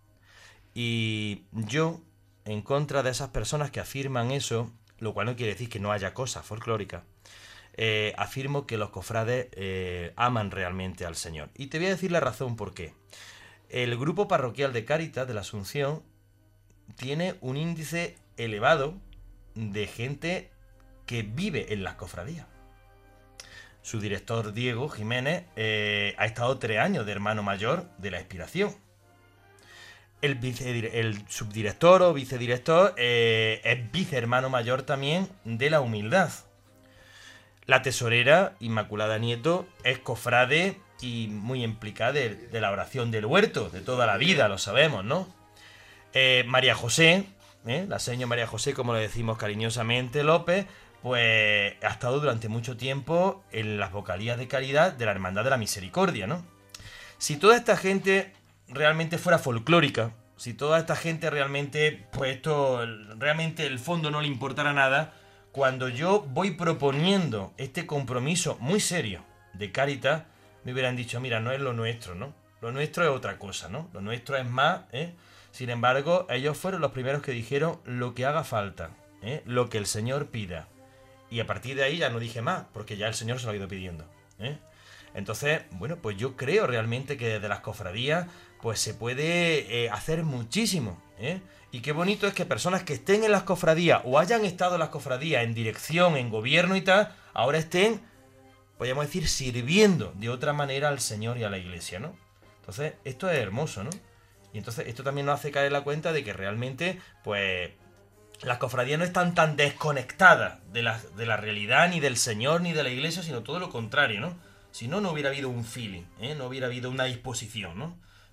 Y yo, en contra de esas personas que afirman eso, lo cual no quiere decir que no haya cosas folclóricas, eh, afirmo que los cofrades eh, aman realmente al Señor. Y te voy a decir la razón por qué. El grupo parroquial de Cáritas de la Asunción tiene un índice elevado de gente que vive en las cofradías. Su director, Diego Jiménez, eh, ha estado tres años de hermano mayor de la Expiración. El, vice, el subdirector o vicedirector eh, es vicehermano mayor también de la Humildad. La tesorera, Inmaculada Nieto, es cofrade y muy implicada de, de la oración del huerto, de toda la vida, lo sabemos, ¿no? Eh, María José, ¿eh? la señora María José, como le decimos cariñosamente, López, pues ha estado durante mucho tiempo en las vocalías de caridad de la Hermandad de la Misericordia, ¿no? Si toda esta gente realmente fuera folclórica, si toda esta gente realmente, pues esto, realmente el fondo no le importara nada, cuando yo voy proponiendo este compromiso muy serio de Cáritas, me hubieran dicho, mira, no es lo nuestro, ¿no? Lo nuestro es otra cosa, ¿no? Lo nuestro es más, ¿eh? Sin embargo, ellos fueron los primeros que dijeron lo que haga falta, ¿eh? Lo que el Señor pida. Y a partir de ahí ya no dije más, porque ya el Señor se lo ha ido pidiendo, ¿eh? Entonces, bueno, pues yo creo realmente que desde las cofradías pues se puede eh, hacer muchísimo, ¿eh? Y qué bonito es que personas que estén en las cofradías o hayan estado en las cofradías en dirección, en gobierno y tal, ahora estén, podríamos decir, sirviendo de otra manera al Señor y a la Iglesia, ¿no? Entonces, esto es hermoso, ¿no? Y entonces esto también nos hace caer en la cuenta de que realmente, pues, las cofradías no están tan desconectadas de la, de la realidad, ni del Señor, ni de la Iglesia, sino todo lo contrario, ¿no? Si no, no hubiera habido un feeling, ¿eh? No hubiera habido una disposición, ¿no? Entonces,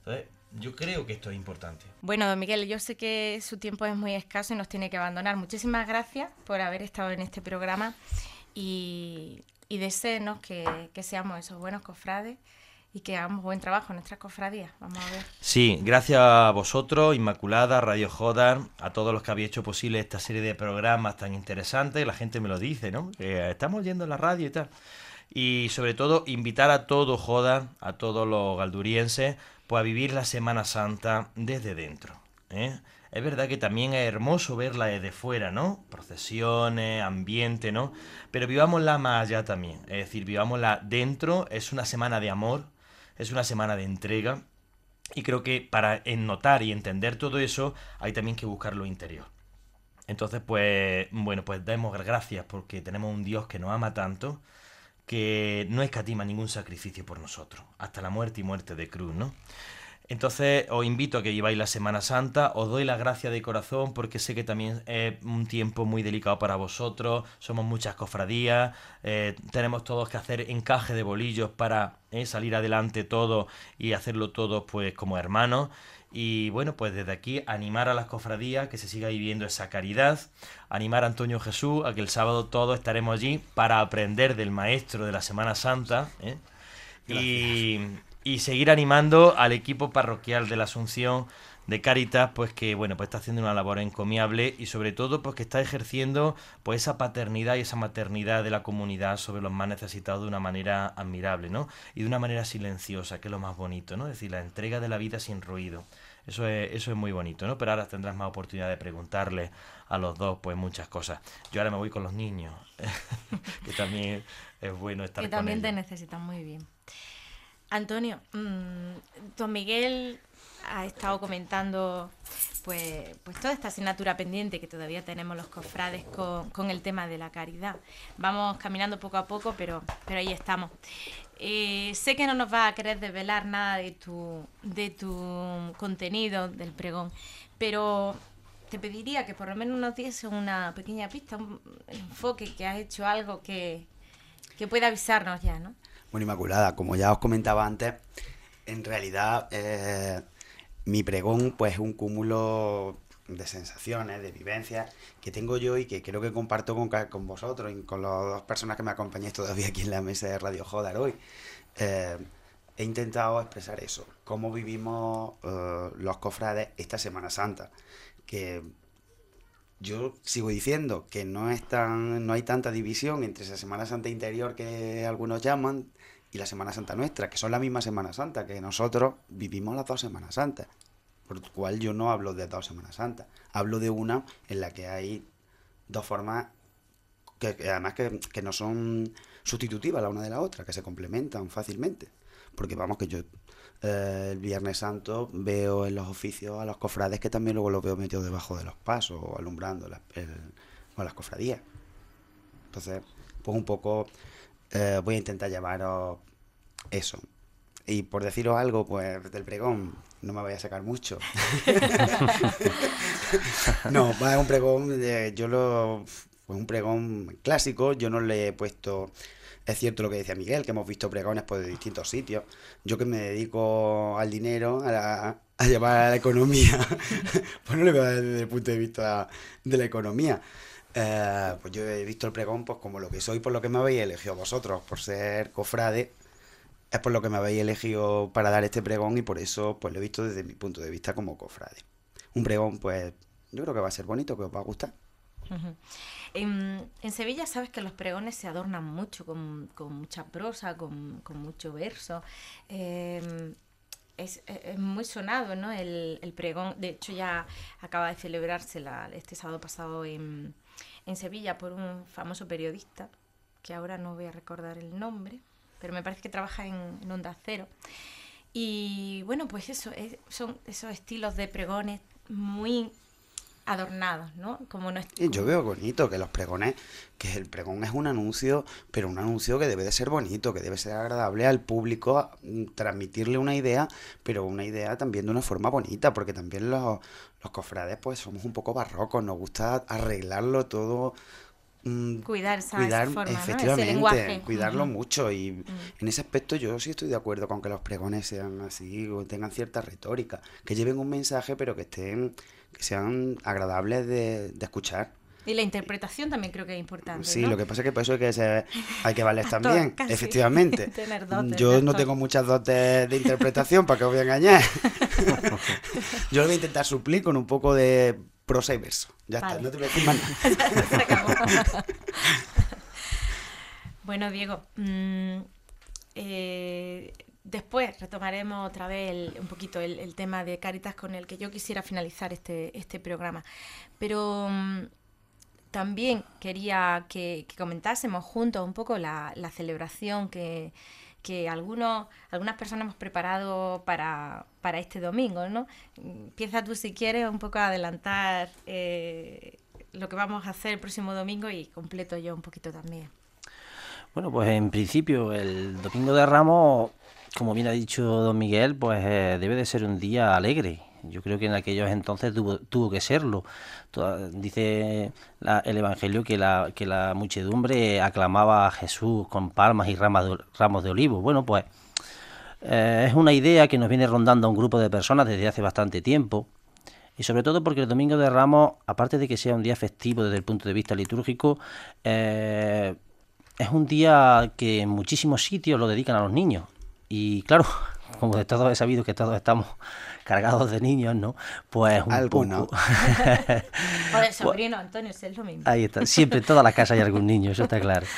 Yo creo que esto es importante. Bueno, don Miguel, yo sé que su tiempo es muy escaso y nos tiene que abandonar. Muchísimas gracias por haber estado en este programa y, y deséenos que, que seamos esos buenos cofrades y que hagamos buen trabajo en nuestras cofradías. Vamos a ver. Sí, gracias a vosotros, Inmaculada, Radio Jodar, a todos los que habéis hecho posible esta serie de programas tan interesantes. La gente me lo dice, ¿no? Que estamos yendo en la radio y tal. Y sobre todo, invitar a todo Jodar, a todos los galdurienses, pues a vivir la Semana Santa desde dentro, ¿eh? Es verdad que también es hermoso verla desde fuera, ¿no? Procesiones, ambiente, ¿no? Pero vivámosla más allá también. Es decir, vivámosla dentro. Es una semana de amor, es una semana de entrega. Y creo que para notar y entender todo eso, hay también que buscar lo interior. Entonces, pues, bueno, pues demos gracias porque tenemos un Dios que nos ama tanto, que no escatima ningún sacrificio por nosotros, hasta la muerte y muerte de cruz, ¿no? Entonces os invito a que viváis la Semana Santa, os doy la gracia de corazón porque sé que también es un tiempo muy delicado para vosotros, somos muchas cofradías, eh, tenemos todos que hacer encaje de bolillos para eh, salir adelante todo y hacerlo todos pues como hermanos. Y bueno, pues desde aquí animar a las cofradías que se siga viviendo esa caridad, animar a Antonio Jesús a que el sábado todos estaremos allí para aprender del maestro de la Semana Santa, ¿eh? y, y seguir animando al equipo parroquial de la Asunción de Cáritas, pues que bueno, pues está haciendo una labor encomiable y sobre todo pues que está ejerciendo pues esa paternidad y esa maternidad de la comunidad sobre los más necesitados de una manera admirable, ¿no? Y de una manera silenciosa, que es lo más bonito, ¿no? Es decir, la entrega de la vida sin ruido. Eso es, eso es muy bonito, ¿no? Pero ahora tendrás más oportunidad de preguntarle a los dos pues muchas cosas. Yo ahora me voy con los niños, que también es bueno estar con ellos. Que también te necesitan muy bien. Antonio, mmm, don Miguel ha estado comentando pues, pues toda esta asignatura pendiente que todavía tenemos los cofrades con, con el tema de la caridad. Vamos caminando poco a poco, pero, pero ahí estamos. Eh, sé que no nos vas a querer desvelar nada de tu, de tu contenido del pregón, pero te pediría que por lo menos nos diese una pequeña pista, un enfoque, que has hecho algo que, que pueda avisarnos ya, ¿no? Bueno, Inmaculada, como ya os comentaba antes, en realidad eh, mi pregón pues es un cúmulo de sensaciones, de vivencias que tengo yo y que creo que comparto con, con vosotros y con las dos personas que me acompañáis todavía aquí en la mesa de Radio Jodar hoy. Eh, he intentado expresar eso, cómo vivimos uh, los cofrades esta Semana Santa, que yo sigo diciendo que no es tan, no hay tanta división entre esa Semana Santa interior que algunos llaman y la Semana Santa nuestra, que son la misma Semana Santa, que nosotros vivimos las dos Semanas Santas, por lo cual yo no hablo de dos Semanas Santas, hablo de una en la que hay dos formas que, que además que, que no son sustitutivas la una de la otra, que se complementan fácilmente, porque vamos que yo eh, el Viernes Santo veo en los oficios a los cofrades que también luego los veo metidos debajo de los pasos o alumbrando la, el, o las cofradías. Entonces, pues un poco eh, voy a intentar llevaros eso. Y por deciros algo, pues del pregón no me voy a sacar mucho. No, va a un pregón, de, yo lo, pues un pregón clásico, yo no le he puesto. Es cierto lo que decía Miguel, que hemos visto pregones pues, de distintos sitios. Yo que me dedico al dinero, a, la, a llevar a la economía, pues no le veo desde el punto de vista de la economía. Eh, pues yo he visto el pregón pues como lo que soy, por lo que me habéis elegido vosotros, por ser cofrade, es por lo que me habéis elegido para dar este pregón y por eso pues lo he visto desde mi punto de vista como cofrade. Un pregón pues yo creo que va a ser bonito, que os va a gustar. Uh-huh. En, en Sevilla sabes que los pregones se adornan mucho, con, con mucha prosa, con, con mucho verso. Eh, es, es muy sonado, ¿no? El, el pregón. De hecho ya acaba de celebrarse la, este sábado pasado en, en Sevilla por un famoso periodista, que ahora no voy a recordar el nombre, pero me parece que trabaja en, en Onda Cero. Y bueno, pues eso, es, son esos estilos de pregones muy adornados, ¿no? Como no es, como... Yo veo bonito que los pregones, que el pregón es un anuncio, pero un anuncio que debe de ser bonito, que debe ser agradable al público, transmitirle una idea, pero una idea también de una forma bonita, porque también los, los cofrades pues somos un poco barrocos, nos gusta arreglarlo todo mm, Cuidar esa, cuidar, esa forma, ¿no? Ese efectivamente, lenguaje. cuidarlo Ujú. mucho y Mm. en ese aspecto yo sí estoy de acuerdo con que los pregones sean así o tengan cierta retórica, que lleven un mensaje pero que estén, que sean agradables de, de escuchar. Y la interpretación también creo que es importante, Sí, ¿no? lo que pasa es que por eso hay que ser, hay que valer Actor, también, casi. efectivamente. Tener dotes de Yo no actor. tengo muchas dotes de interpretación, ¿para qué os voy a engañar? Yo lo voy a intentar suplir con un poco de prosa y verso. Ya Vale. está, no te voy a decir más nada. Se acabó. Bueno, Diego, mmm, eh, después retomaremos otra vez el, un poquito el, el tema de Cáritas con el que yo quisiera finalizar este, este programa. Pero mmm, también quería que, que comentásemos juntos un poco la, la celebración que, que algunos, algunas personas hemos preparado para, para este domingo, ¿no? Empieza tú, si quieres, un poco a adelantar eh, lo que vamos a hacer el próximo domingo y completo yo un poquito también. Bueno, pues en principio el Domingo de Ramos, como bien ha dicho don Miguel, pues eh, debe de ser un día alegre. Yo creo que en aquellos entonces tuvo, tuvo que serlo. Toda, dice la, el Evangelio que la, que la muchedumbre aclamaba a Jesús con palmas y ramas de, ramos de olivo. Bueno, pues eh, es una idea que nos viene rondando a un grupo de personas desde hace bastante tiempo. Y sobre todo porque el Domingo de Ramos, aparte de que sea un día festivo desde el punto de vista litúrgico, eh, es un día que en muchísimos sitios lo dedican a los niños. Y claro, como de todos he sabido que todos estamos cargados de niños, ¿no? Pues un Alguno. poco... O el sobrino, Antonio, si es lo mismo. Ahí está. Siempre en todas las casas hay algún niño, eso está claro.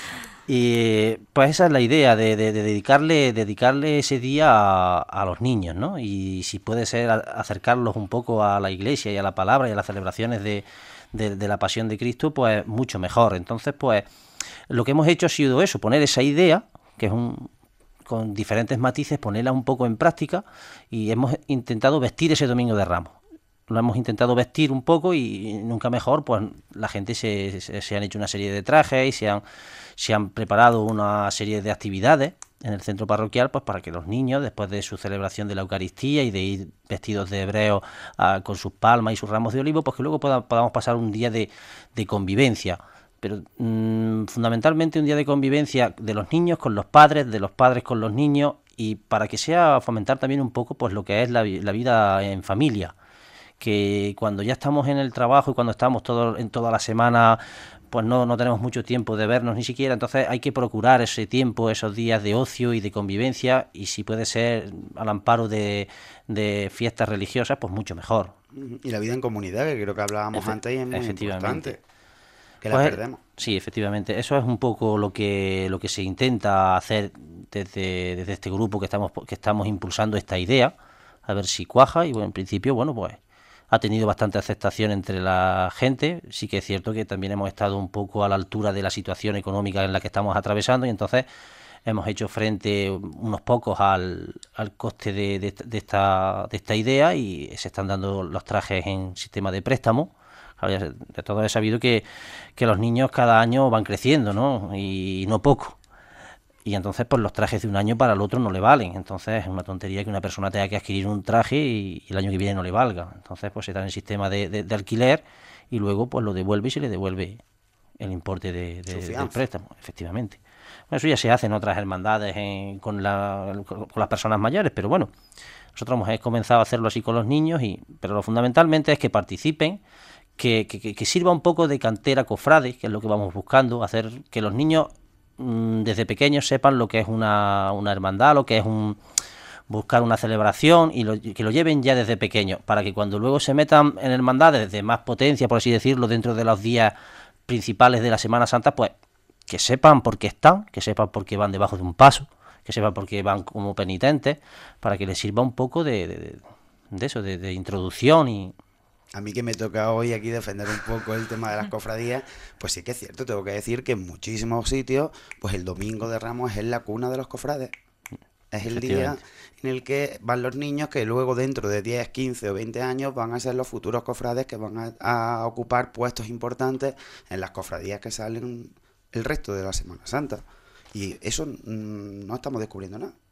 Y pues esa es la idea, de, de, de dedicarle dedicarle ese día a, a los niños, ¿no? Y si puede ser a, acercarlos un poco a la iglesia y a la palabra y a las celebraciones de, de, de la Pasión de Cristo, pues mucho mejor. Entonces, pues lo que hemos hecho ha sido eso, poner esa idea, que es un... con diferentes matices, ponerla un poco en práctica, y hemos intentado vestir ese Domingo de Ramos. Lo hemos intentado vestir un poco y nunca mejor, pues la gente se, se, se han hecho una serie de trajes y se han, se han preparado una serie de actividades en el centro parroquial, pues para que los niños, después de su celebración de la Eucaristía y de ir vestidos de hebreo uh, con sus palmas y sus ramos de olivo, pues que luego poda, podamos pasar un día de, de convivencia. Pero mmm, fundamentalmente un día de convivencia de los niños con los padres, de los padres con los niños, y para que sea fomentar también un poco pues lo que es la, la vida en familia, que cuando ya estamos en el trabajo y cuando estamos todo, en toda la semana, pues no, no tenemos mucho tiempo de vernos ni siquiera, entonces hay que procurar ese tiempo, esos días de ocio y de convivencia, y si puede ser al amparo de, de fiestas religiosas, pues mucho mejor. Y la vida en comunidad, que creo que hablábamos Efe- antes y es muy efectivamente. importante. Que Pues, la perdemos. Sí, efectivamente. Eso es un poco lo que lo que se intenta hacer desde, desde este grupo que estamos que estamos impulsando esta idea, a ver si cuaja. Y bueno, en principio, bueno, pues ha tenido bastante aceptación entre la gente. Sí que es cierto que también hemos estado un poco a la altura de la situación económica en la que estamos atravesando, y entonces hemos hecho frente unos pocos al, al coste de, de, de, esta, de esta idea, y se están dando los trajes en sistema de préstamo. De todo he sabido que, que los niños cada año van creciendo, ¿no? Y no poco. Y entonces, pues los trajes de un año para el otro no le valen. Entonces, es una tontería que una persona tenga que adquirir un traje y, y el año que viene no le valga. Entonces, pues se da en el sistema de, de, de alquiler, y luego pues lo devuelve y se le devuelve el importe de, de, del préstamo, efectivamente. Bueno, eso ya se hace en otras hermandades en, con, la, con las personas mayores, pero bueno, nosotros hemos comenzado a hacerlo así con los niños, y pero lo fundamentalmente es que participen, Que, que, que sirva un poco de cantera cofrade, que es lo que vamos buscando, hacer que los niños mmm, desde pequeños sepan lo que es una, una hermandad, lo que es un buscar una celebración, y lo, que lo lleven ya desde pequeños, para que cuando luego se metan en hermandades de más potencia, por así decirlo, dentro de los días principales de la Semana Santa, pues que sepan por qué están, que sepan por qué van debajo de un paso, que sepan por qué van como penitentes, para que les sirva un poco de, de, de eso, de, de introducción. Y a mí que me toca hoy aquí defender un poco el tema de las cofradías, pues sí que es cierto, tengo que decir que en muchísimos sitios, pues el Domingo de Ramos es la cuna de los cofrades. Es el día en el que van los niños que luego dentro de diez, quince o veinte años van a ser los futuros cofrades que van a, a ocupar puestos importantes en las cofradías que salen el resto de la Semana Santa. Y eso mmm, no estamos descubriendo nada.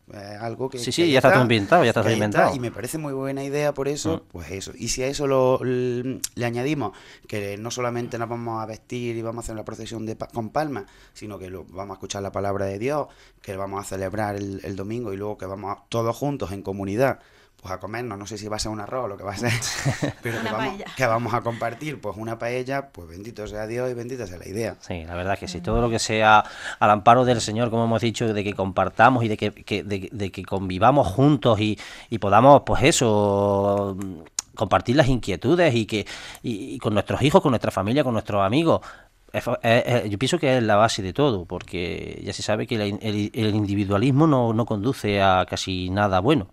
Es algo que... Sí, que sí, ya está todo inventado, ya está todo ahí inventado. Y me parece muy buena idea por eso, Mm. pues eso. Y si a eso lo, l- le añadimos que no solamente nos vamos a vestir y vamos a hacer la procesión de pa- con palmas, sino que lo, vamos a escuchar la palabra de Dios, que vamos a celebrar el, el domingo y luego que vamos a- todos juntos en comunidad pues a comernos, no sé si va a ser un arroz o lo que va a ser, pero que Una vamos, paella. que vamos a compartir pues una paella, pues bendito sea Dios y bendita sea la idea. Sí, la verdad es que sí, todo lo que sea al amparo del Señor, como hemos dicho, de que compartamos y de que, que- de, de que convivamos juntos y, y podamos, pues eso, compartir las inquietudes y que y, y con nuestros hijos, con nuestra familia, con nuestros amigos. Es- es- es- yo pienso que es la base de todo, porque ya se sabe que el, el- el individualismo no, no conduce a casi nada bueno.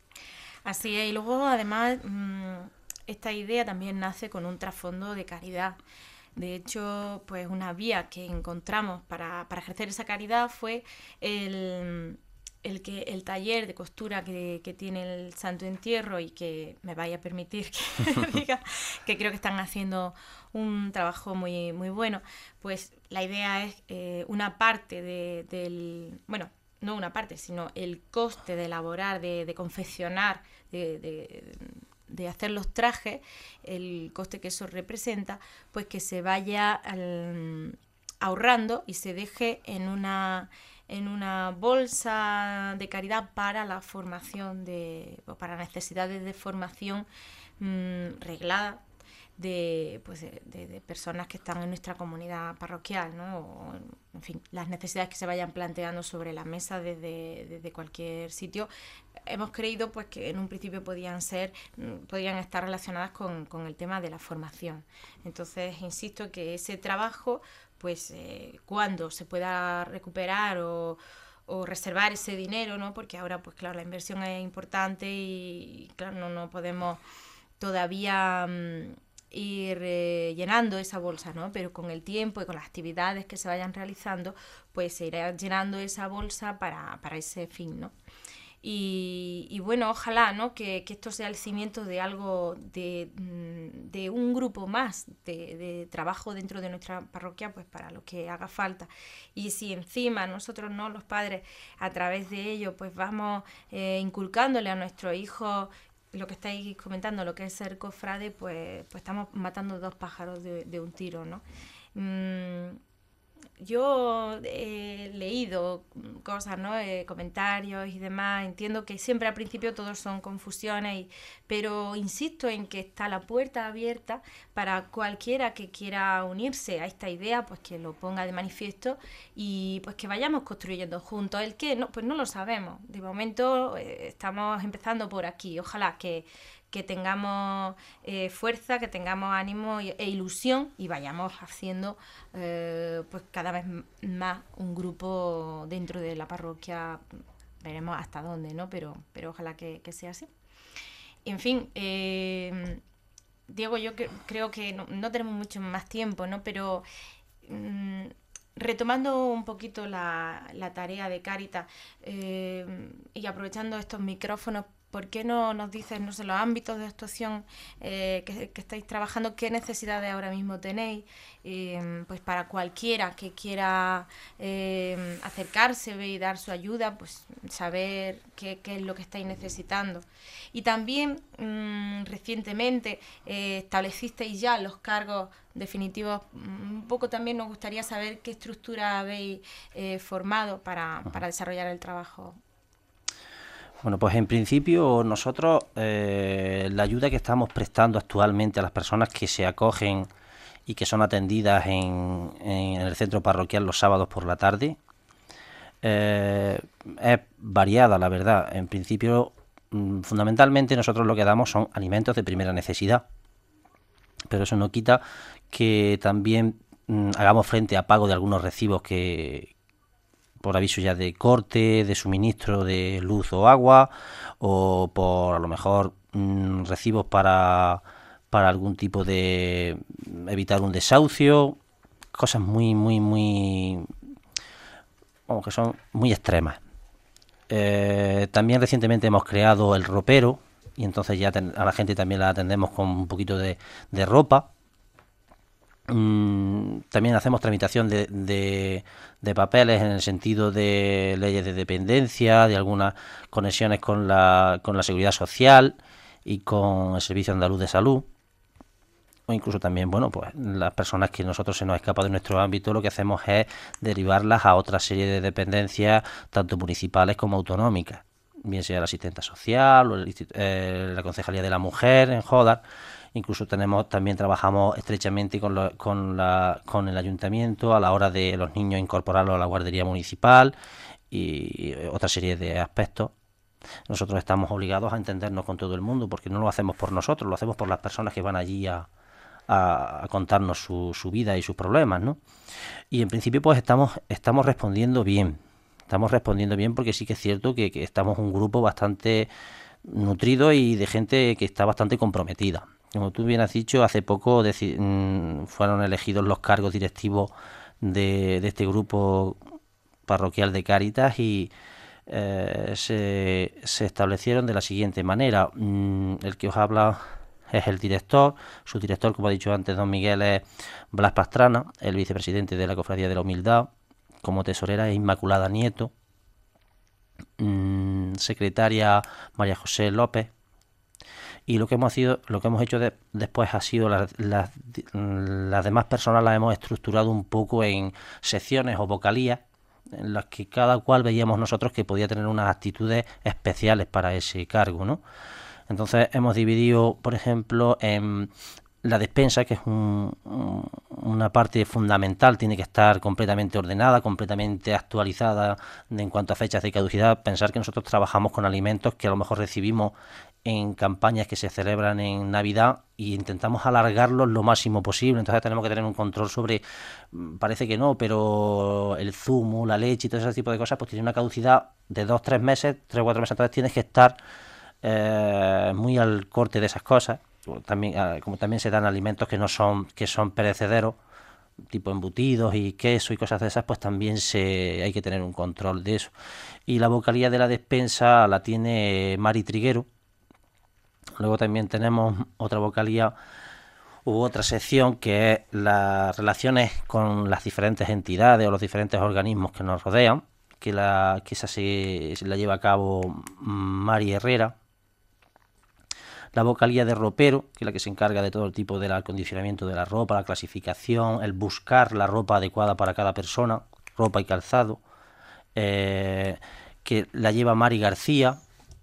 Así es, y luego además mm, esta idea también nace con un trasfondo de caridad. De hecho, pues una vía que encontramos para, para ejercer esa caridad fue el, el que el taller de costura que, que tiene el Santo Entierro, y que me vaya a permitir que diga que creo que están haciendo un trabajo muy, muy bueno. Pues la idea es eh, una parte de, del... bueno, no una parte, sino el coste de elaborar, de, de confeccionar, de, de, de hacer los trajes, el coste que eso representa, pues que se vaya al, ahorrando y se deje en una, en una bolsa de caridad para la formación, de, o para necesidades de formación mmm, reglada, de, pues de, de, de personas que están en nuestra comunidad parroquial, ¿no? O, en fin, las necesidades que se vayan planteando sobre la mesa desde, desde cualquier sitio. Hemos creído pues que en un principio podían ser, podían estar relacionadas con, con el tema de la formación. Entonces, insisto que ese trabajo, pues eh, cuando se pueda recuperar o o reservar ese dinero, ¿no? Porque ahora, pues claro, la inversión es importante y, claro, no, no podemos todavía um, ir eh, llenando esa bolsa, ¿no? Pero con el tiempo y con las actividades que se vayan realizando, pues se irá llenando esa bolsa para, para ese fin, ¿no? Y, y bueno, ojalá, ¿no? que, que esto sea el cimiento de algo, de, de un grupo más de, de trabajo dentro de nuestra parroquia, pues para lo que haga falta. Y si encima nosotros, ¿no? los padres, a través de ello, pues vamos eh, inculcándole a nuestros hijos lo que estáis comentando, lo que es ser cofrade, pues, pues estamos matando dos pájaros de, de un tiro, ¿no? Mm, yo he leído cosas, ¿no? Eh, comentarios y demás. Entiendo que siempre al principio todos son confusiones, y, pero insisto en que está la puerta abierta para cualquiera que quiera unirse a esta idea, pues que lo ponga de manifiesto y pues que vayamos construyendo juntos. ¿El qué? No, pues no lo sabemos. De momento eh, estamos empezando por aquí. Ojalá que que tengamos eh, fuerza, que tengamos ánimo e ilusión y vayamos haciendo eh, pues cada vez más un grupo dentro de la parroquia. Veremos hasta dónde, ¿no? Pero, pero ojalá que, que sea así. En fin, eh, Diego, yo que, creo que no, no tenemos mucho más tiempo, ¿no? Pero mmm, retomando un poquito la, la tarea de Cáritas eh, y aprovechando estos micrófonos, ¿por qué no nos dices, no sé, los ámbitos de actuación eh, que, que estáis trabajando, qué necesidades ahora mismo tenéis, eh, pues para cualquiera que quiera eh, acercarse y dar su ayuda, pues saber qué, qué es lo que estáis necesitando? Y también mmm, recientemente eh, establecisteis ya los cargos definitivos. Un poco también nos gustaría saber qué estructura habéis eh, formado para, para desarrollar el trabajo. Bueno, pues en principio nosotros eh, la ayuda que estamos prestando actualmente a las personas que se acogen y que son atendidas en, en el centro parroquial los sábados por la tarde eh, es variada, la verdad. En principio, mmm, fundamentalmente nosotros lo que damos son alimentos de primera necesidad, pero eso no quita que también mmm, hagamos frente a pago de algunos recibos que por aviso ya de corte, de suministro de luz o agua, o por a lo mejor mmm, recibos para, para algún tipo de evitar un desahucio, cosas muy, muy, muy, bueno, que son muy extremas. Eh, también recientemente hemos creado el ropero, y entonces ya ten, a la gente también la atendemos con un poquito de, de ropa. Mm, también hacemos tramitación de, de, de papeles en el sentido de leyes de dependencia, de algunas conexiones con la, con la seguridad social y con el Servicio Andaluz de Salud. O incluso también, bueno, pues las personas que nosotros se nos escapa de nuestro ámbito, lo que hacemos es derivarlas a otra serie de dependencias, tanto municipales como autonómicas, bien sea la asistenta social o el, eh, la Concejalía de la Mujer en Jódar. Incluso tenemos, también trabajamos estrechamente con, lo, con, la, con el ayuntamiento a la hora de los niños incorporarlos a la guardería municipal y otra serie de aspectos. Nosotros estamos obligados a entendernos con todo el mundo porque no lo hacemos por nosotros, lo hacemos por las personas que van allí a A, a contarnos su, su vida y sus problemas, ¿no? Y en principio pues estamos, estamos respondiendo bien, estamos respondiendo bien porque sí que es cierto que, que estamos un grupo bastante nutrido y de gente que está bastante comprometida. Como tú bien has dicho, hace poco deci- fueron elegidos los cargos directivos de, de este grupo parroquial de Cáritas y eh, se, se establecieron de la siguiente manera. El que os habla es el director, su director, como ha dicho antes don Miguel, es Blas Pastrana, el vicepresidente de la Cofradía de la Humildad, como tesorera es Inmaculada Nieto, mmm, secretaria María José López, y lo que hemos sido, lo que hemos hecho de, después ha sido las, las, las demás personas las hemos estructurado un poco en secciones o vocalías en las que cada cual veíamos nosotros que podía tener unas actitudes especiales para ese cargo, ¿no? Entonces hemos dividido, por ejemplo, en la despensa, que es un, un, una parte fundamental, tiene que estar completamente ordenada, completamente actualizada en cuanto a fechas de caducidad. Pensar que nosotros trabajamos con alimentos que a lo mejor recibimos en campañas que se celebran en Navidad y intentamos alargarlos lo máximo posible. Entonces tenemos que tener un control sobre, parece que no, pero el zumo, la leche y todo ese tipo de cosas pues tiene una caducidad de dos, tres meses, tres o cuatro meses. Entonces tienes que estar Eh, muy al corte de esas cosas. También, eh, como también se dan alimentos que no son que son perecederos, tipo embutidos y queso y cosas de esas, pues también se hay que tener un control de eso. Y la vocalía de la despensa la tiene Mari Triguero. Luego también tenemos otra vocalía u otra sección que es las relaciones con las diferentes entidades o los diferentes organismos que nos rodean, que la que esa se, se la lleva a cabo Mari Herrera. La vocalía de ropero, que es la que se encarga de todo el tipo del acondicionamiento de la ropa, la clasificación, el buscar la ropa adecuada para cada persona, ropa y calzado, eh, que la lleva Mari García.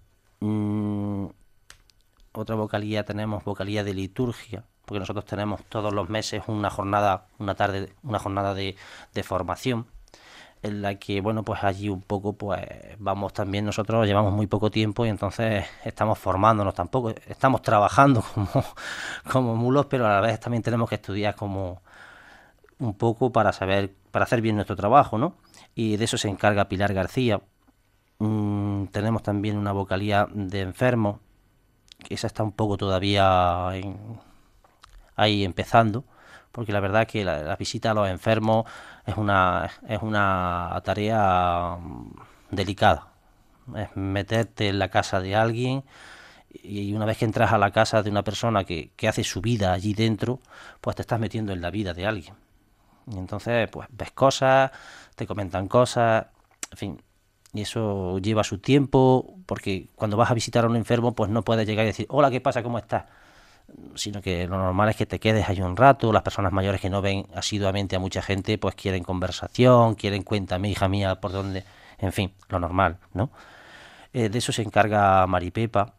Mm, otra vocalía tenemos vocalía de liturgia, porque nosotros tenemos todos los meses una jornada, una tarde, una jornada de, de formación, en la que, bueno, pues allí un poco, pues vamos también, nosotros llevamos muy poco tiempo y entonces estamos formándonos, tampoco, estamos trabajando como, como mulos, pero a la vez también tenemos que estudiar como un poco para saber, para hacer bien nuestro trabajo, ¿no? Y de eso se encarga Pilar García. Mm, tenemos también una vocalía de enfermos, que esa está un poco todavía en, ahí empezando, porque la verdad que la, la visita a los enfermos es una es una tarea delicada. Es meterte en la casa de alguien y una vez que entras a la casa de una persona que, que hace su vida allí dentro, pues te estás metiendo en la vida de alguien. Y entonces pues ves cosas, te comentan cosas, en fin, y eso lleva su tiempo, porque cuando vas a visitar a un enfermo pues no puedes llegar y decir, hola, ¿qué pasa? ¿Cómo estás? Sino que lo normal es que te quedes ahí un rato. Las personas mayores que no ven asiduamente a mucha gente pues quieren conversación, quieren cuéntame, hija mía, por dónde, en fin, lo normal, ¿no? Eh, de eso se encarga Maripepa.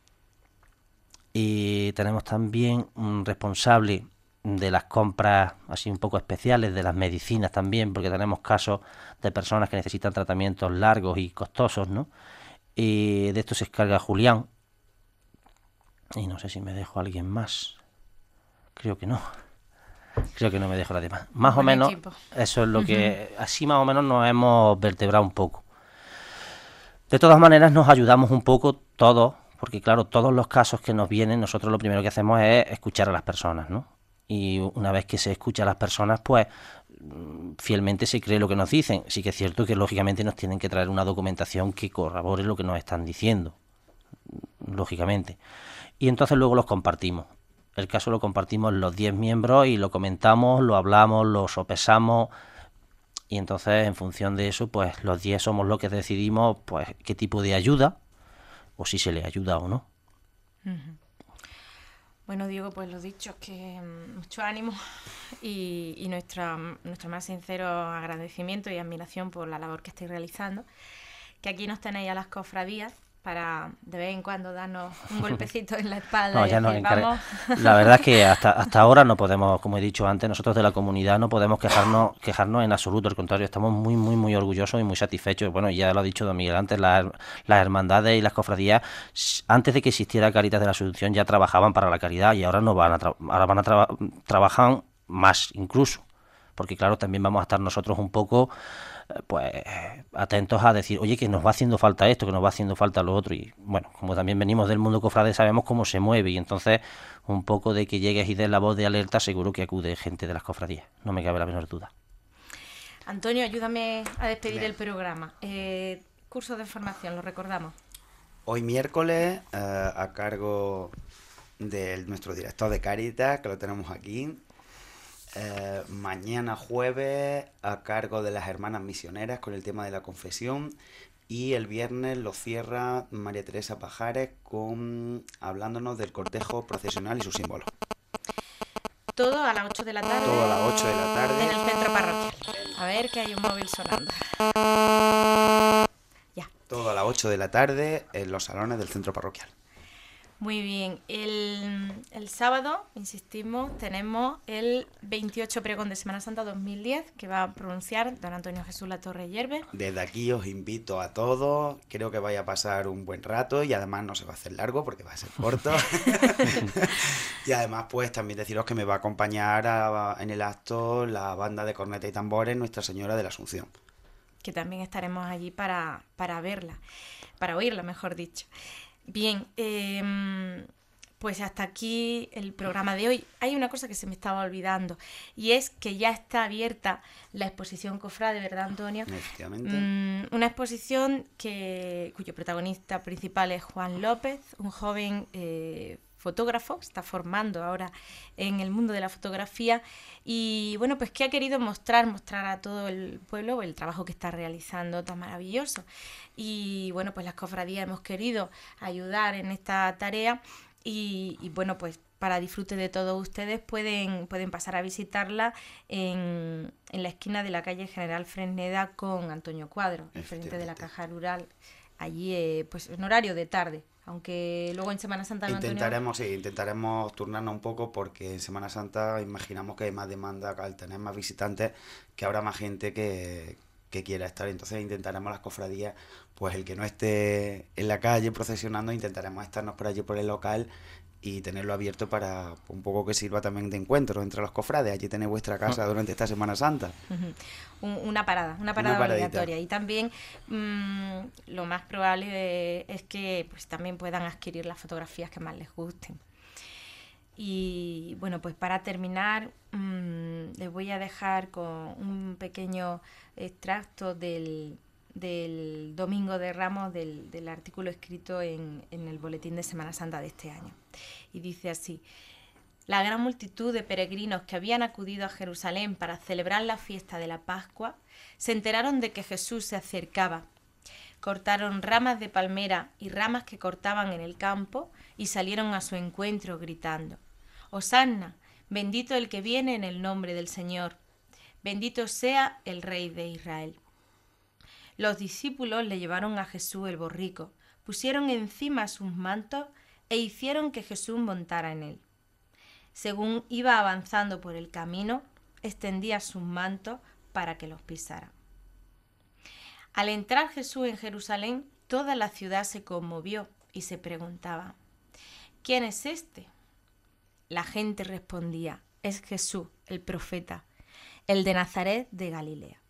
Y tenemos también un responsable de las compras así un poco especiales, de las medicinas también, porque tenemos casos de personas que necesitan tratamientos largos y costosos, ¿no? Y de esto se encarga Julián. Y no sé si me dejo a alguien más. Creo que no. Creo que no me dejo a nadie más. Más Buen o menos, equipo. Eso es lo uh-huh. que... Así más o menos nos hemos vertebrado un poco. De todas maneras nos ayudamos un poco todos, porque claro, todos los casos que nos vienen, nosotros lo primero que hacemos es escuchar a las personas, ¿no? Y una vez que se escucha a las personas, pues fielmente se cree lo que nos dicen. Sí que es cierto que lógicamente nos tienen que traer una documentación que corrobore lo que nos están diciendo, lógicamente. Y entonces luego los compartimos. el caso lo compartimos los diez miembros y lo comentamos, lo hablamos, lo sopesamos y entonces en función de eso pues los diez somos los que decidimos pues qué tipo de ayuda o si se le ayuda o no. Uh-huh. Bueno, Diego, pues lo dicho, que mucho ánimo y, y nuestra, nuestro más sincero agradecimiento y admiración por la labor que estáis realizando, que aquí nos tenéis a las cofradías para de vez en cuando darnos un golpecito en la espalda. No, y ya decir, nos encar- vamos. La verdad es que hasta hasta ahora no podemos, como he dicho antes, nosotros de la comunidad no podemos quejarnos quejarnos en absoluto, al contrario, estamos muy, muy, muy orgullosos y muy satisfechos. Bueno, ya lo ha dicho don Miguel antes, las, las hermandades y las cofradías, antes de que existiera Cáritas de la Asunción, ya trabajaban para la caridad y ahora no van a tra- ahora van a tra- trabajar más incluso, porque claro, también vamos a estar nosotros un poco pues atentos a decir, oye, que nos va haciendo falta esto, que nos va haciendo falta lo otro, y bueno, como también venimos del mundo cofrade sabemos cómo se mueve, y entonces un poco de que llegues y des la voz de alerta, seguro que acude gente de las cofradías, no me cabe la menor duda. Antonio, ayúdame a despedir Bien. el programa. Eh, curso de formación, lo recordamos. Hoy miércoles, eh, a cargo de nuestro director de Cáritas, que lo tenemos aquí. Eh, mañana jueves a cargo de las hermanas misioneras con el tema de la confesión, y el viernes lo cierra María Teresa Pajares con hablándonos del cortejo procesional y sus símbolos. Todo a las ocho de la tarde. Todo a las ocho de la tarde. En el centro parroquial. A ver, que hay un móvil sonando. Ya. Todo a las ocho de la tarde en los salones del centro parroquial. Muy bien, el, el sábado, insistimos, tenemos el veintiocho pregón de Semana Santa dos mil diez que va a pronunciar don Antonio Jesús Latorre Yerbe. Desde aquí os invito a todos, creo que vaya a pasar un buen rato y además no se va a hacer largo porque va a ser corto. Y además pues también deciros que me va a acompañar a, en el acto la banda de corneta y tambores Nuestra Señora de la Asunción. Que también estaremos allí para, para verla, para oírla mejor dicho. Bien, eh, pues hasta aquí el programa de hoy. Hay una cosa que se me estaba olvidando y es que ya está abierta la exposición Cofrade, ¿verdad, Antonio? Efectivamente. Mm, una exposición que cuyo protagonista principal es Juan López, un joven eh, fotógrafo, está formando ahora en el mundo de la fotografía y bueno, pues que ha querido mostrar, mostrar a todo el pueblo el trabajo que está realizando tan maravilloso. Y bueno, pues las cofradías hemos querido ayudar en esta tarea y, y bueno, pues para disfrute de todos ustedes pueden, pueden pasar a visitarla en, en la esquina de la calle General Fresneda con Antonio Cuadro, frente de la Caja Rural, allí eh, pues en horario de tarde. Aunque luego en Semana Santa... Intentaremos, Antonio... sí, intentaremos turnarnos un poco porque en Semana Santa imaginamos que hay más demanda, al tener más visitantes, que habrá más gente que, que quiera estar. Entonces intentaremos las cofradías, pues el que no esté en la calle procesionando, intentaremos estarnos por allí por el local y tenerlo abierto para un poco que sirva también de encuentro entre los cofrades. Allí tenéis vuestra casa durante esta Semana Santa. Uh-huh. Una parada, una parada una obligatoria. Y también mmm, lo más probable es que pues también puedan adquirir las fotografías que más les gusten. Y bueno, pues para terminar, mmm, les voy a dejar con un pequeño extracto del... del Domingo de Ramos, del, del artículo escrito en, en el boletín de Semana Santa de este año. Y dice así: la gran multitud de peregrinos que habían acudido a Jerusalén para celebrar la fiesta de la Pascua se enteraron de que Jesús se acercaba. Cortaron ramas de palmera y ramas que cortaban en el campo y salieron a su encuentro gritando: Hosanna, bendito el que viene en el nombre del Señor, bendito sea el Rey de Israel. Los discípulos le llevaron a Jesús el borrico, pusieron encima sus mantos e hicieron que Jesús montara en él. Según iba avanzando por el camino, extendía sus mantos para que los pisara. Al entrar Jesús en Jerusalén, toda la ciudad se conmovió y se preguntaba: ¿quién es este? La gente respondía: es Jesús, el profeta, el de Nazaret de Galilea.